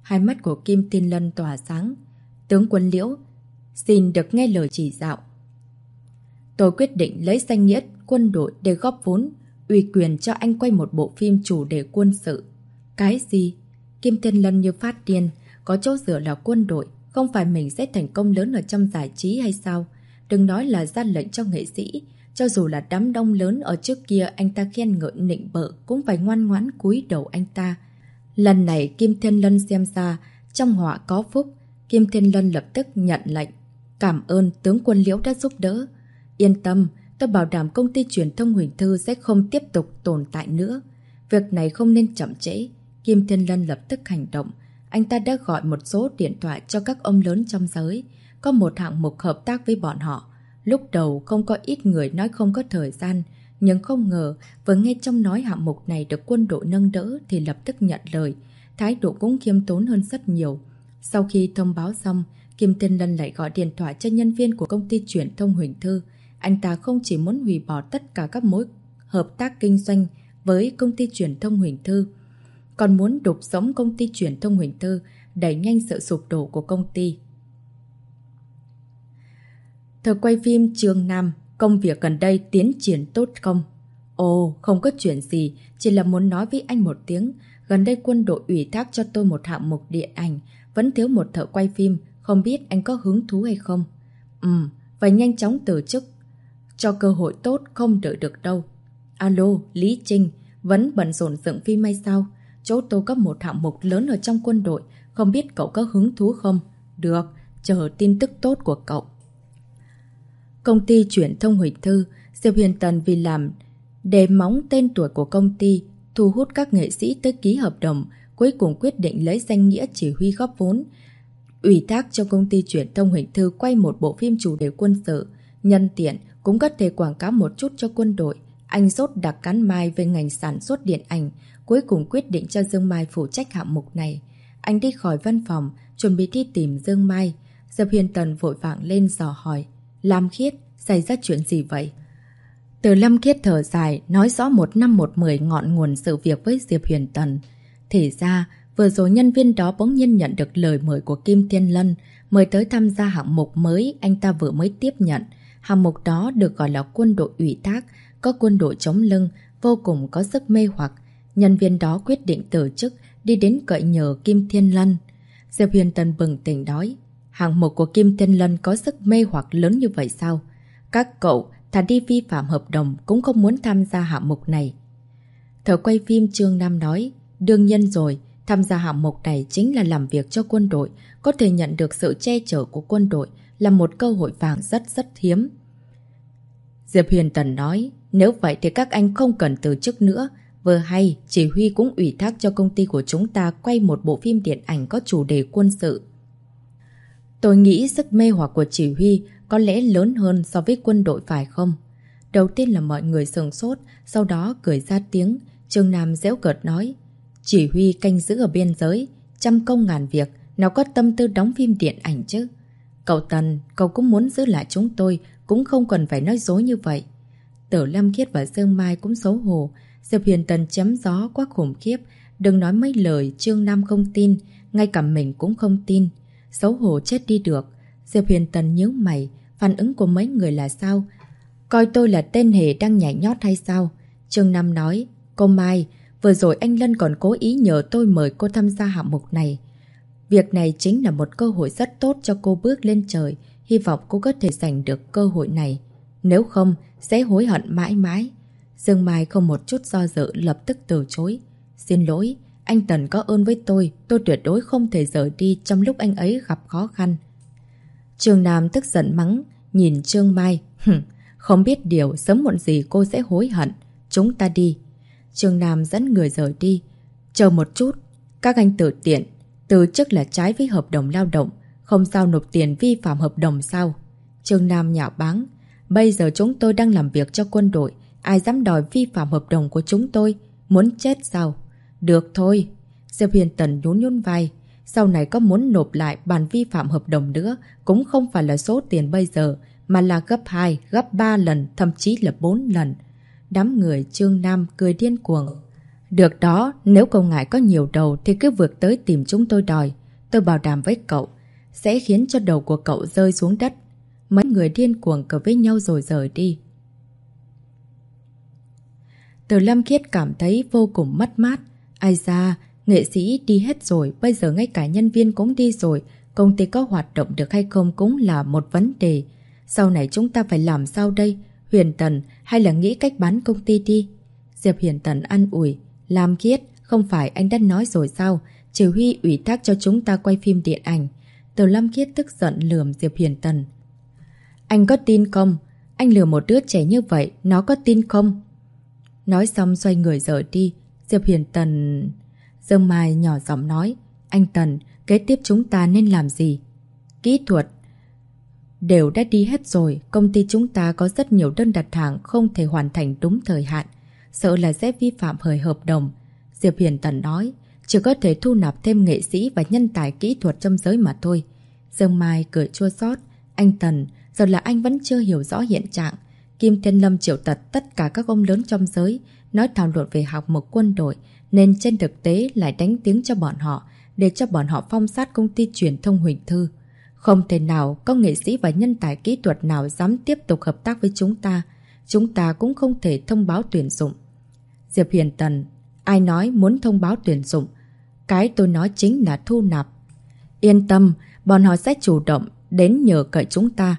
Speaker 1: Hai mắt của Kim Thiên Lân tỏa sáng. Tướng quân Liễu, xin được nghe lời chỉ đạo. Tôi quyết định lấy danh nghĩa quân đội để góp vốn, ủy quyền cho anh quay một bộ phim chủ đề quân sự. Cái gì? Kim Thiên Lân như phát điên. Có chỗ dựa là quân đội, không phải mình sẽ thành công lớn ở trong giải trí hay sao? Đừng nói là ra lệnh cho nghệ sĩ, cho dù là đám đông lớn ở trước kia anh ta khen ngợi nịnh bợ cũng phải ngoan ngoãn cúi đầu anh ta. Lần này Kim Thiên Lân xem ra trong họa có phúc. Kim Thiên Lân lập tức nhận lệnh. Cảm ơn tướng quân Liễu đã giúp đỡ. Yên tâm, tôi bảo đảm công ty truyền thông Huỳnh Thư sẽ không tiếp tục tồn tại nữa. Việc này không nên chậm trễ. Kim Thiên Lân lập tức hành động. Anh ta đã gọi một số điện thoại cho các ông lớn trong giới. Có một hạng mục hợp tác với bọn họ. Lúc đầu không có ít người nói không có thời gian, nhưng không ngờ vừa nghe trong nói hạng mục này được quân đội nâng đỡ thì lập tức nhận lời. Thái độ cũng khiêm tốn hơn rất nhiều. Sau khi thông báo xong, Kim Thiên Lân lại gọi điện thoại cho nhân viên của công ty truyền thông Huỳnh Thư. Anh ta không chỉ muốn hủy bỏ tất cả các mối hợp tác kinh doanh với công ty truyền thông Huỳnh Thư, còn muốn đục sống công ty truyền thông Huỳnh Thư, đẩy nhanh sự sụp đổ của công ty. Thời quay phim Chương Nam, công việc gần đây tiến triển tốt không? Ồ, không có chuyện gì, chỉ là muốn nói với anh một tiếng. Gần đây quân đội ủy thác cho tôi một hạng mục điện ảnh, vẫn thiếu một thợ quay phim, không biết anh có hứng thú hay không? Vậy nhanh chóng từ chức, cho cơ hội tốt không đợi được đâu. Alo, Lý Trinh, vẫn bận rộn dựng phim hay sao? Chỗ tôi có một hạng mục lớn ở trong quân đội, không biết cậu có hứng thú không? Được, chờ tin tức tốt của cậu. Công ty truyền thông Huỳnh Thư, Diệp Huyền Tần vì làm đề móng tên tuổi của công ty, thu hút các nghệ sĩ tới ký hợp đồng, cuối cùng quyết định lấy danh nghĩa chỉ huy góp vốn, ủy thác cho công ty truyền thông Huỳnh Thư quay một bộ phim chủ đề quân sự. Nhân tiện cũng có thể quảng cáo một chút cho quân đội. Anh rốt đặc cán mai về ngành sản xuất điện ảnh, cuối cùng quyết định cho Dương Mai phụ trách hạng mục này. Anh đi khỏi văn phòng, chuẩn bị đi tìm Dương Mai. Diệp Huyền Tần vội vàng lên dò hỏi. Lam Khiết, xảy ra chuyện gì vậy? Từ Lâm Khiết thở dài, nói rõ một năm một mười ngọn nguồn sự việc với Diệp Huyền Tần. Thì ra, vừa rồi nhân viên đó bỗng nhiên nhận được lời mời của Kim Thiên Lân, mời tới tham gia hạng mục mới anh ta vừa mới tiếp nhận. Hạng mục đó được gọi là quân đội ủy thác, có quân đội chống lưng, vô cùng có sức mê hoặc. Nhân viên đó quyết định từ chức, đi đến cậy nhờ Kim Thiên Lân. Diệp Huyền Tần bừng tỉnh nói, hạng mục của Kim Thiên Lân có sức mê hoặc lớn như vậy sao? Các cậu thà đi vi phạm hợp đồng cũng không muốn tham gia hạng mục này. Thợ quay phim Chương Nam nói, đương nhiên rồi, tham gia hạng mục này chính là làm việc cho quân đội, có thể nhận được sự che chở của quân đội, là một cơ hội vàng rất hiếm. Diệp Huyền Tần nói, nếu vậy thì các anh không cần từ chức nữa. Vừa hay, chỉ huy cũng ủy thác cho công ty của chúng ta quay một bộ phim điện ảnh có chủ đề quân sự. Tôi nghĩ sức mê hoặc của chỉ huy có lẽ lớn hơn so với quân đội phải không? Đầu tiên là mọi người sửng sốt, sau đó cười ra tiếng. Chương Nam giễu cợt nói, chỉ huy canh giữ ở biên giới, trăm công ngàn việc, nào có tâm tư đóng phim điện ảnh chứ? Cậu Tần, cậu cũng muốn giữ lại chúng tôi, cũng không cần phải nói dối như vậy. Tử Lâm Khiết và Dương Mai cũng xấu hổ. Diệp Huyền Tần chém gió quá khủng khiếp. Đừng nói mấy lời Chương Nam không tin, ngay cả mình cũng không tin. Xấu hổ chết đi được. Diệp Huyền Tần nhíu mày, phản ứng của mấy người là sao? Coi tôi là tên hề đang nhảy nhót hay sao? Chương Nam nói, cô Mai, vừa rồi anh Lân còn cố ý nhờ tôi mời cô tham gia hạng mục này. Việc này chính là một cơ hội rất tốt cho cô bước lên trời, hy vọng cô có thể giành được cơ hội này. Nếu không, sẽ hối hận mãi mãi. Dương Mai không một chút do dự lập tức từ chối. Xin lỗi, anh Tần có ơn với tôi tuyệt đối không thể rời đi trong lúc anh ấy gặp khó khăn. Chương Nam tức giận mắng, nhìn Chương Mai. Không biết điều, sớm muộn gì cô sẽ hối hận. Chúng ta đi. Chương Nam dẫn người rời đi. Chờ một chút, các anh tự tiện. Từ chức là trái với hợp đồng lao động, không sao nộp tiền vi phạm hợp đồng sao? Chương Nam nhạo báng. Bây giờ chúng tôi đang làm việc cho quân đội, ai dám đòi vi phạm hợp đồng của chúng tôi? Muốn chết sao? Được thôi. Diệp Huyền Tần nhún vai. Sau này có muốn nộp lại bản vi phạm hợp đồng nữa, cũng không phải là số tiền bây giờ, mà là gấp 2, gấp 3 lần, thậm chí là 4 lần. Đám người Chương Nam cười điên cuồng. Được đó, nếu cậu ngại có nhiều đầu thì cứ vượt tới tìm chúng tôi đòi. Tôi bảo đảm với cậu, sẽ khiến cho đầu của cậu rơi xuống đất. Mấy người điên cuồng cờ với nhau rồi rời đi. Từ Lâm Khiết cảm thấy vô cùng mất mát. Ai da, nghệ sĩ đi hết rồi, bây giờ ngay cả nhân viên cũng đi rồi. Công ty có hoạt động được hay không cũng là một vấn đề. Sau này chúng ta phải làm sao đây? Huyền Tần, hay là nghĩ cách bán công ty đi? Diệp Huyền Tần an ủi. Lam Khiết, không phải anh đã nói rồi sao? Chỉ huy ủy thác cho chúng ta quay phim điện ảnh. Từ Lâm Khiết tức giận lườm Diệp Huyền Tần. Anh có tin không? Anh lừa một đứa trẻ như vậy, nó có tin không? Nói xong xoay người rời đi. Diệp Huyền Tần... Dương Mai nhỏ giọng nói. Anh Tần, kế tiếp chúng ta nên làm gì? Kỹ thuật đều đã đi hết rồi. Công ty chúng ta có rất nhiều đơn đặt hàng không thể hoàn thành đúng thời hạn. Sợ là sẽ vi phạm hời hợp đồng. Diệp Huyền Tần nói. Chỉ có thể thu nạp thêm nghệ sĩ và nhân tài kỹ thuật trong giới mà thôi. Dương Mai cười chua xót. Anh Tần, giờ là anh vẫn chưa hiểu rõ hiện trạng. Kim Thiên Lâm triệu tập tất cả các ông lớn trong giới, nói thảo luận về học một quân đội, nên trên thực tế lại đánh tiếng cho bọn họ, để cho bọn họ phong sát công ty truyền thông Huỳnh Thư. Không thể nào có nghệ sĩ và nhân tài kỹ thuật nào dám tiếp tục hợp tác với chúng ta. Chúng ta cũng không thể thông báo tuyển dụng. Diệp Huyền Tần, ai nói muốn thông báo tuyển dụng? Cái tôi nói chính là thu nạp. Yên tâm, bọn họ sẽ chủ động đến nhờ cậy chúng ta.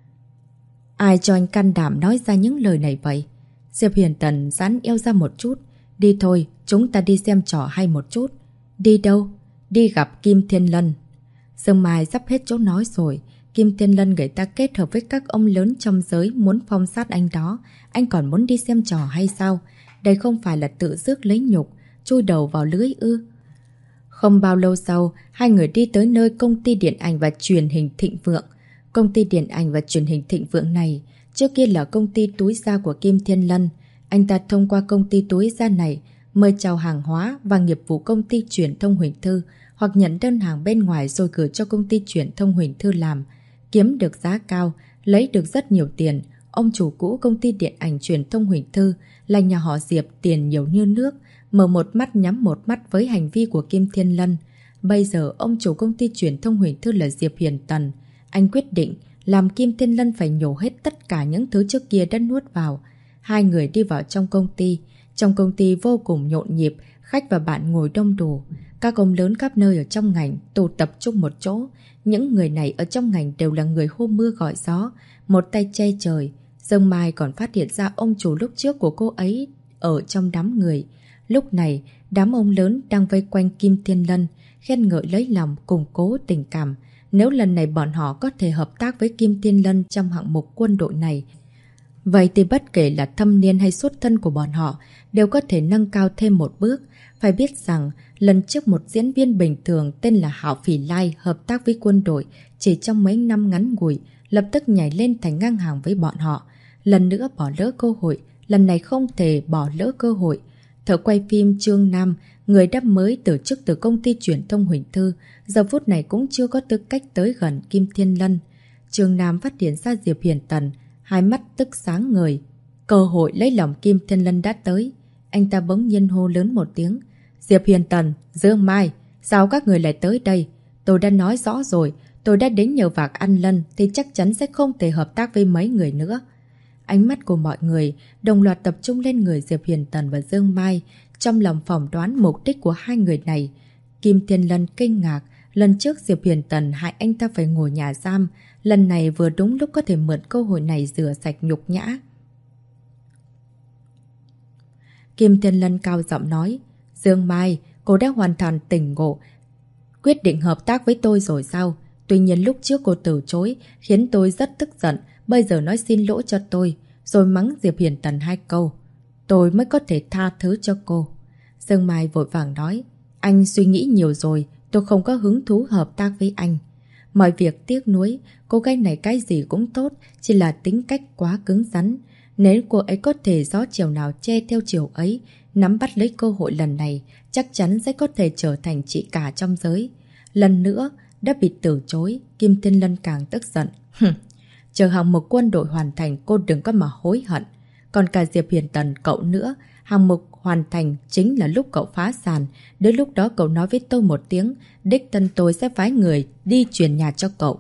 Speaker 1: Ai cho anh can đảm nói ra những lời này vậy? Diệp Huyền Tần giãn eo ra một chút. Đi thôi, chúng ta đi xem trò hay một chút. Đi đâu? Đi gặp Kim Thiên Lân. Dương Mai sắp hết chỗ nói rồi. Kim Thiên Lân người ta kết hợp với các ông lớn trong giới muốn phong sát anh đó. Anh còn muốn đi xem trò hay sao? Đây không phải là tự rước lấy nhục, chui đầu vào lưới ư? Không bao lâu sau, hai người đi tới nơi công ty điện ảnh và truyền hình Thịnh Vượng. Công ty điện ảnh và truyền hình Thịnh Vượng này trước kia là công ty túi da của Kim Thiên Lân. Anh ta thông qua công ty túi da này mời chào hàng hóa và nghiệp vụ công ty truyền thông Huỳnh Thư, hoặc nhận đơn hàng bên ngoài rồi gửi cho công ty truyền thông Huỳnh Thư làm. Kiếm được giá cao, lấy được rất nhiều tiền. Ông chủ cũ công ty điện ảnh truyền thông Huỳnh Thư là nhà họ Diệp, tiền nhiều như nước, mở một mắt nhắm một mắt với hành vi của Kim Thiên Lân. Bây giờ ông chủ công ty truyền thông Huỳnh Thư là Diệp Huyền Tần. Anh quyết định làm Kim Thiên Lân phải nhổ hết tất cả những thứ trước kia đã nuốt vào. Hai người đi vào trong công ty. Trong công ty vô cùng nhộn nhịp, khách và bạn ngồi đông đủ. Các ông lớn khắp nơi ở trong ngành tụ tập trung một chỗ. Những người này ở trong ngành đều là người hô mưa gọi gió, một tay che trời. Dương Mai còn phát hiện ra ông chủ lúc trước của cô ấy ở trong đám người. Lúc này, đám ông lớn đang vây quanh Kim Thiên Lân, khen ngợi lấy lòng, củng cố tình cảm. Nếu lần này bọn họ có thể hợp tác với Kim Thiên Lân trong hạng mục quân đội này, vậy thì bất kể là thâm niên hay xuất thân của bọn họ đều có thể nâng cao thêm một bước. Phải biết rằng, lần trước một diễn viên bình thường tên là Hạo Phỉ Lai hợp tác với quân đội, chỉ trong mấy năm ngắn ngủi, lập tức nhảy lên thành ngang hàng với bọn họ. Lần nữa bỏ lỡ cơ hội, lần này không thể bỏ lỡ cơ hội. Thợ quay phim Trương Nam, người đã mới từ chức từ công ty truyền thông Huỳnh Thư, giờ phút này cũng chưa có tư cách tới gần Kim Thiên Lân. Trương Nam phát hiện ra Diệp Huyền Tần, hai mắt tức sáng ngời. Cơ hội lấy lòng Kim Thiên Lân đã tới. Anh ta bỗng nhiên hô lớn một tiếng. Diệp Huyền Tần, Dương Mai, sao các người lại tới đây? Tôi đã nói rõ rồi, tôi đã đến nhờ vạc ăn lân thì chắc chắn sẽ không thể hợp tác với mấy người nữa. Ánh mắt của mọi người đồng loạt tập trung lên người Diệp Huyền Tần và Dương Mai, trong lòng phỏng đoán mục đích của hai người này. Kim Thiên Lân kinh ngạc, lần trước Diệp Huyền Tần hại anh ta phải ngồi nhà giam, lần này vừa đúng lúc có thể mượn cơ hội này rửa sạch nhục nhã. Kim Thiên Lân cao giọng nói, Dương Mai, cô đã hoàn toàn tỉnh ngộ, quyết định hợp tác với tôi rồi sao? Tuy nhiên lúc trước cô từ chối, khiến tôi rất tức giận, bây giờ nói xin lỗi cho tôi, rồi mắng Diệp Huyền Tần hai câu. Tôi mới có thể tha thứ cho cô. Dương Mai vội vàng nói, anh suy nghĩ nhiều rồi, tôi không có hứng thú hợp tác với anh. Mọi việc tiếc nuối, cô gái này cái gì cũng tốt, chỉ là tính cách quá cứng rắn. Nếu cô ấy có thể gió chiều nào che theo chiều ấy, nắm bắt lấy cơ hội lần này, chắc chắn sẽ có thể trở thành chị cả trong giới. Lần nữa, đã bị từ chối, Kim Thiên Lân càng tức giận. Chờ hạng mục quân đội hoàn thành, cô đừng có mà hối hận. Còn cả Diệp Huyền Tần cậu nữa, hàng mục hoàn thành chính là lúc cậu phá sản. Đến lúc đó cậu nói với tôi một tiếng, đích thân tôi sẽ phái người đi chuyển nhà cho cậu.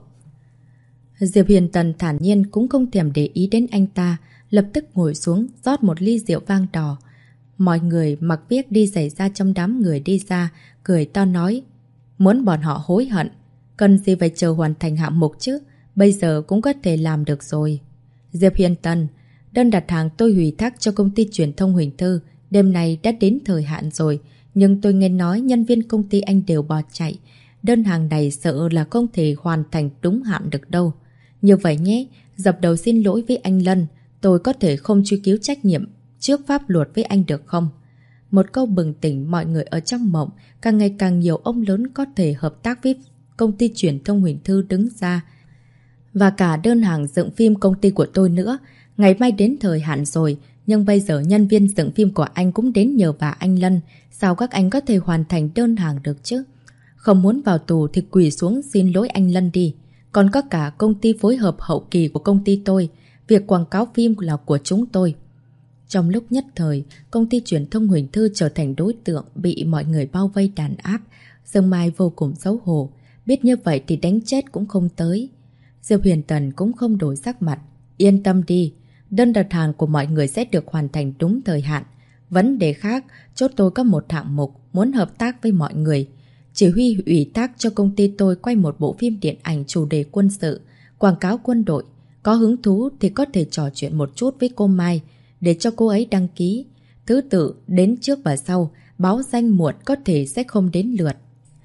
Speaker 1: Diệp Huyền Tần thản nhiên cũng không thèm để ý đến anh ta, lập tức ngồi xuống rót một ly rượu vang đỏ. Mọi người mặc viết đi giày ra trong đám người đi ra, cười to nói, muốn bọn họ hối hận, cần gì phải chờ hoàn thành hạng mục chứ, bây giờ cũng có thể làm được rồi. Diệp Huyền Tần, đơn đặt hàng tôi hủy thác cho công ty truyền thông Huỳnh Thư, đêm nay đã đến thời hạn rồi, nhưng tôi nghe nói nhân viên công ty anh đều bỏ chạy. Đơn hàng này sợ là không thể hoàn thành đúng hạn được đâu. Như vậy nhé, dập đầu xin lỗi với anh Lân, tôi có thể không truy cứu trách nhiệm trước pháp luật với anh được không? Một câu bừng tỉnh mọi người ở trong mộng, càng ngày càng nhiều ông lớn có thể hợp tác với công ty truyền thông Huỳnh Thư đứng ra. Và cả đơn hàng dựng phim công ty của tôi nữa. Ngày mai đến thời hạn rồi, nhưng bây giờ nhân viên dựng phim của anh cũng đến nhờ vả anh Lân. Sao các anh có thể hoàn thành đơn hàng được chứ? Không muốn vào tù thì quỳ xuống xin lỗi anh Lân đi. Còn có cả công ty phối hợp hậu kỳ của công ty tôi. Việc quảng cáo phim là của chúng tôi. Trong lúc nhất thời, công ty truyền thông Huỳnh Thư trở thành đối tượng bị mọi người bao vây đàn áp. Dương Mai vô cùng xấu hổ. Biết như vậy thì đánh chết cũng không tới. Diệp Huyền Tần cũng không đổi sắc mặt. Yên tâm đi, đơn đặt hàng của mọi người sẽ được hoàn thành đúng thời hạn. Vấn đề khác, chốt tôi có một hạng mục muốn hợp tác với mọi người. Chỉ huy ủy thác cho công ty tôi quay một bộ phim điện ảnh chủ đề quân sự, quảng cáo quân đội. Có hứng thú thì có thể trò chuyện một chút với cô Mai để cho cô ấy đăng ký. Thứ tự đến trước và sau, báo danh muộn có thể sẽ không đến lượt.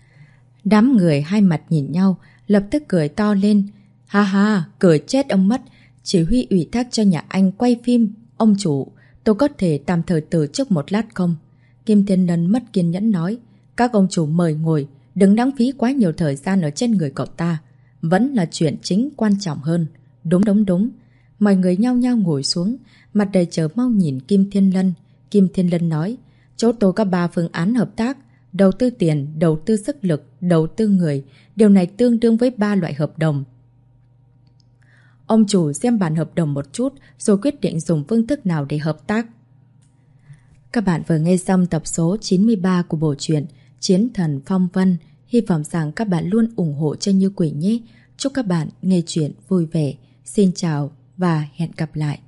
Speaker 1: Đám người hai mặt nhìn nhau, lập tức cười to lên. Ha ha, cười chết ông mất. Chỉ huy ủy thác cho nhà anh quay phim. Ông chủ, tôi có thể tạm thời từ trước một lát không? Kim Thiên Lân mất kiên nhẫn nói. Các ông chủ mời ngồi, đừng lãng phí quá nhiều thời gian ở trên người cậu ta. Vẫn là chuyện chính quan trọng hơn. Đúng. Mọi người nhao nhao ngồi xuống, mặt đầy chờ mong nhìn Kim Thiên Lân. Kim Thiên Lân nói, chỗ tôi có 3 phương án hợp tác. Đầu tư tiền, đầu tư sức lực, đầu tư người. Điều này tương đương với 3 loại hợp đồng. Ông chủ xem bản hợp đồng một chút rồi quyết định dùng phương thức nào để hợp tác. Các bạn vừa nghe xong tập số 93 của bộ truyện Chiến Thần Phong Vân. Hy vọng rằng các bạn luôn ủng hộ cho Như Quỳnh nhé. Chúc các bạn nghe chuyện vui vẻ. Xin chào và hẹn gặp lại.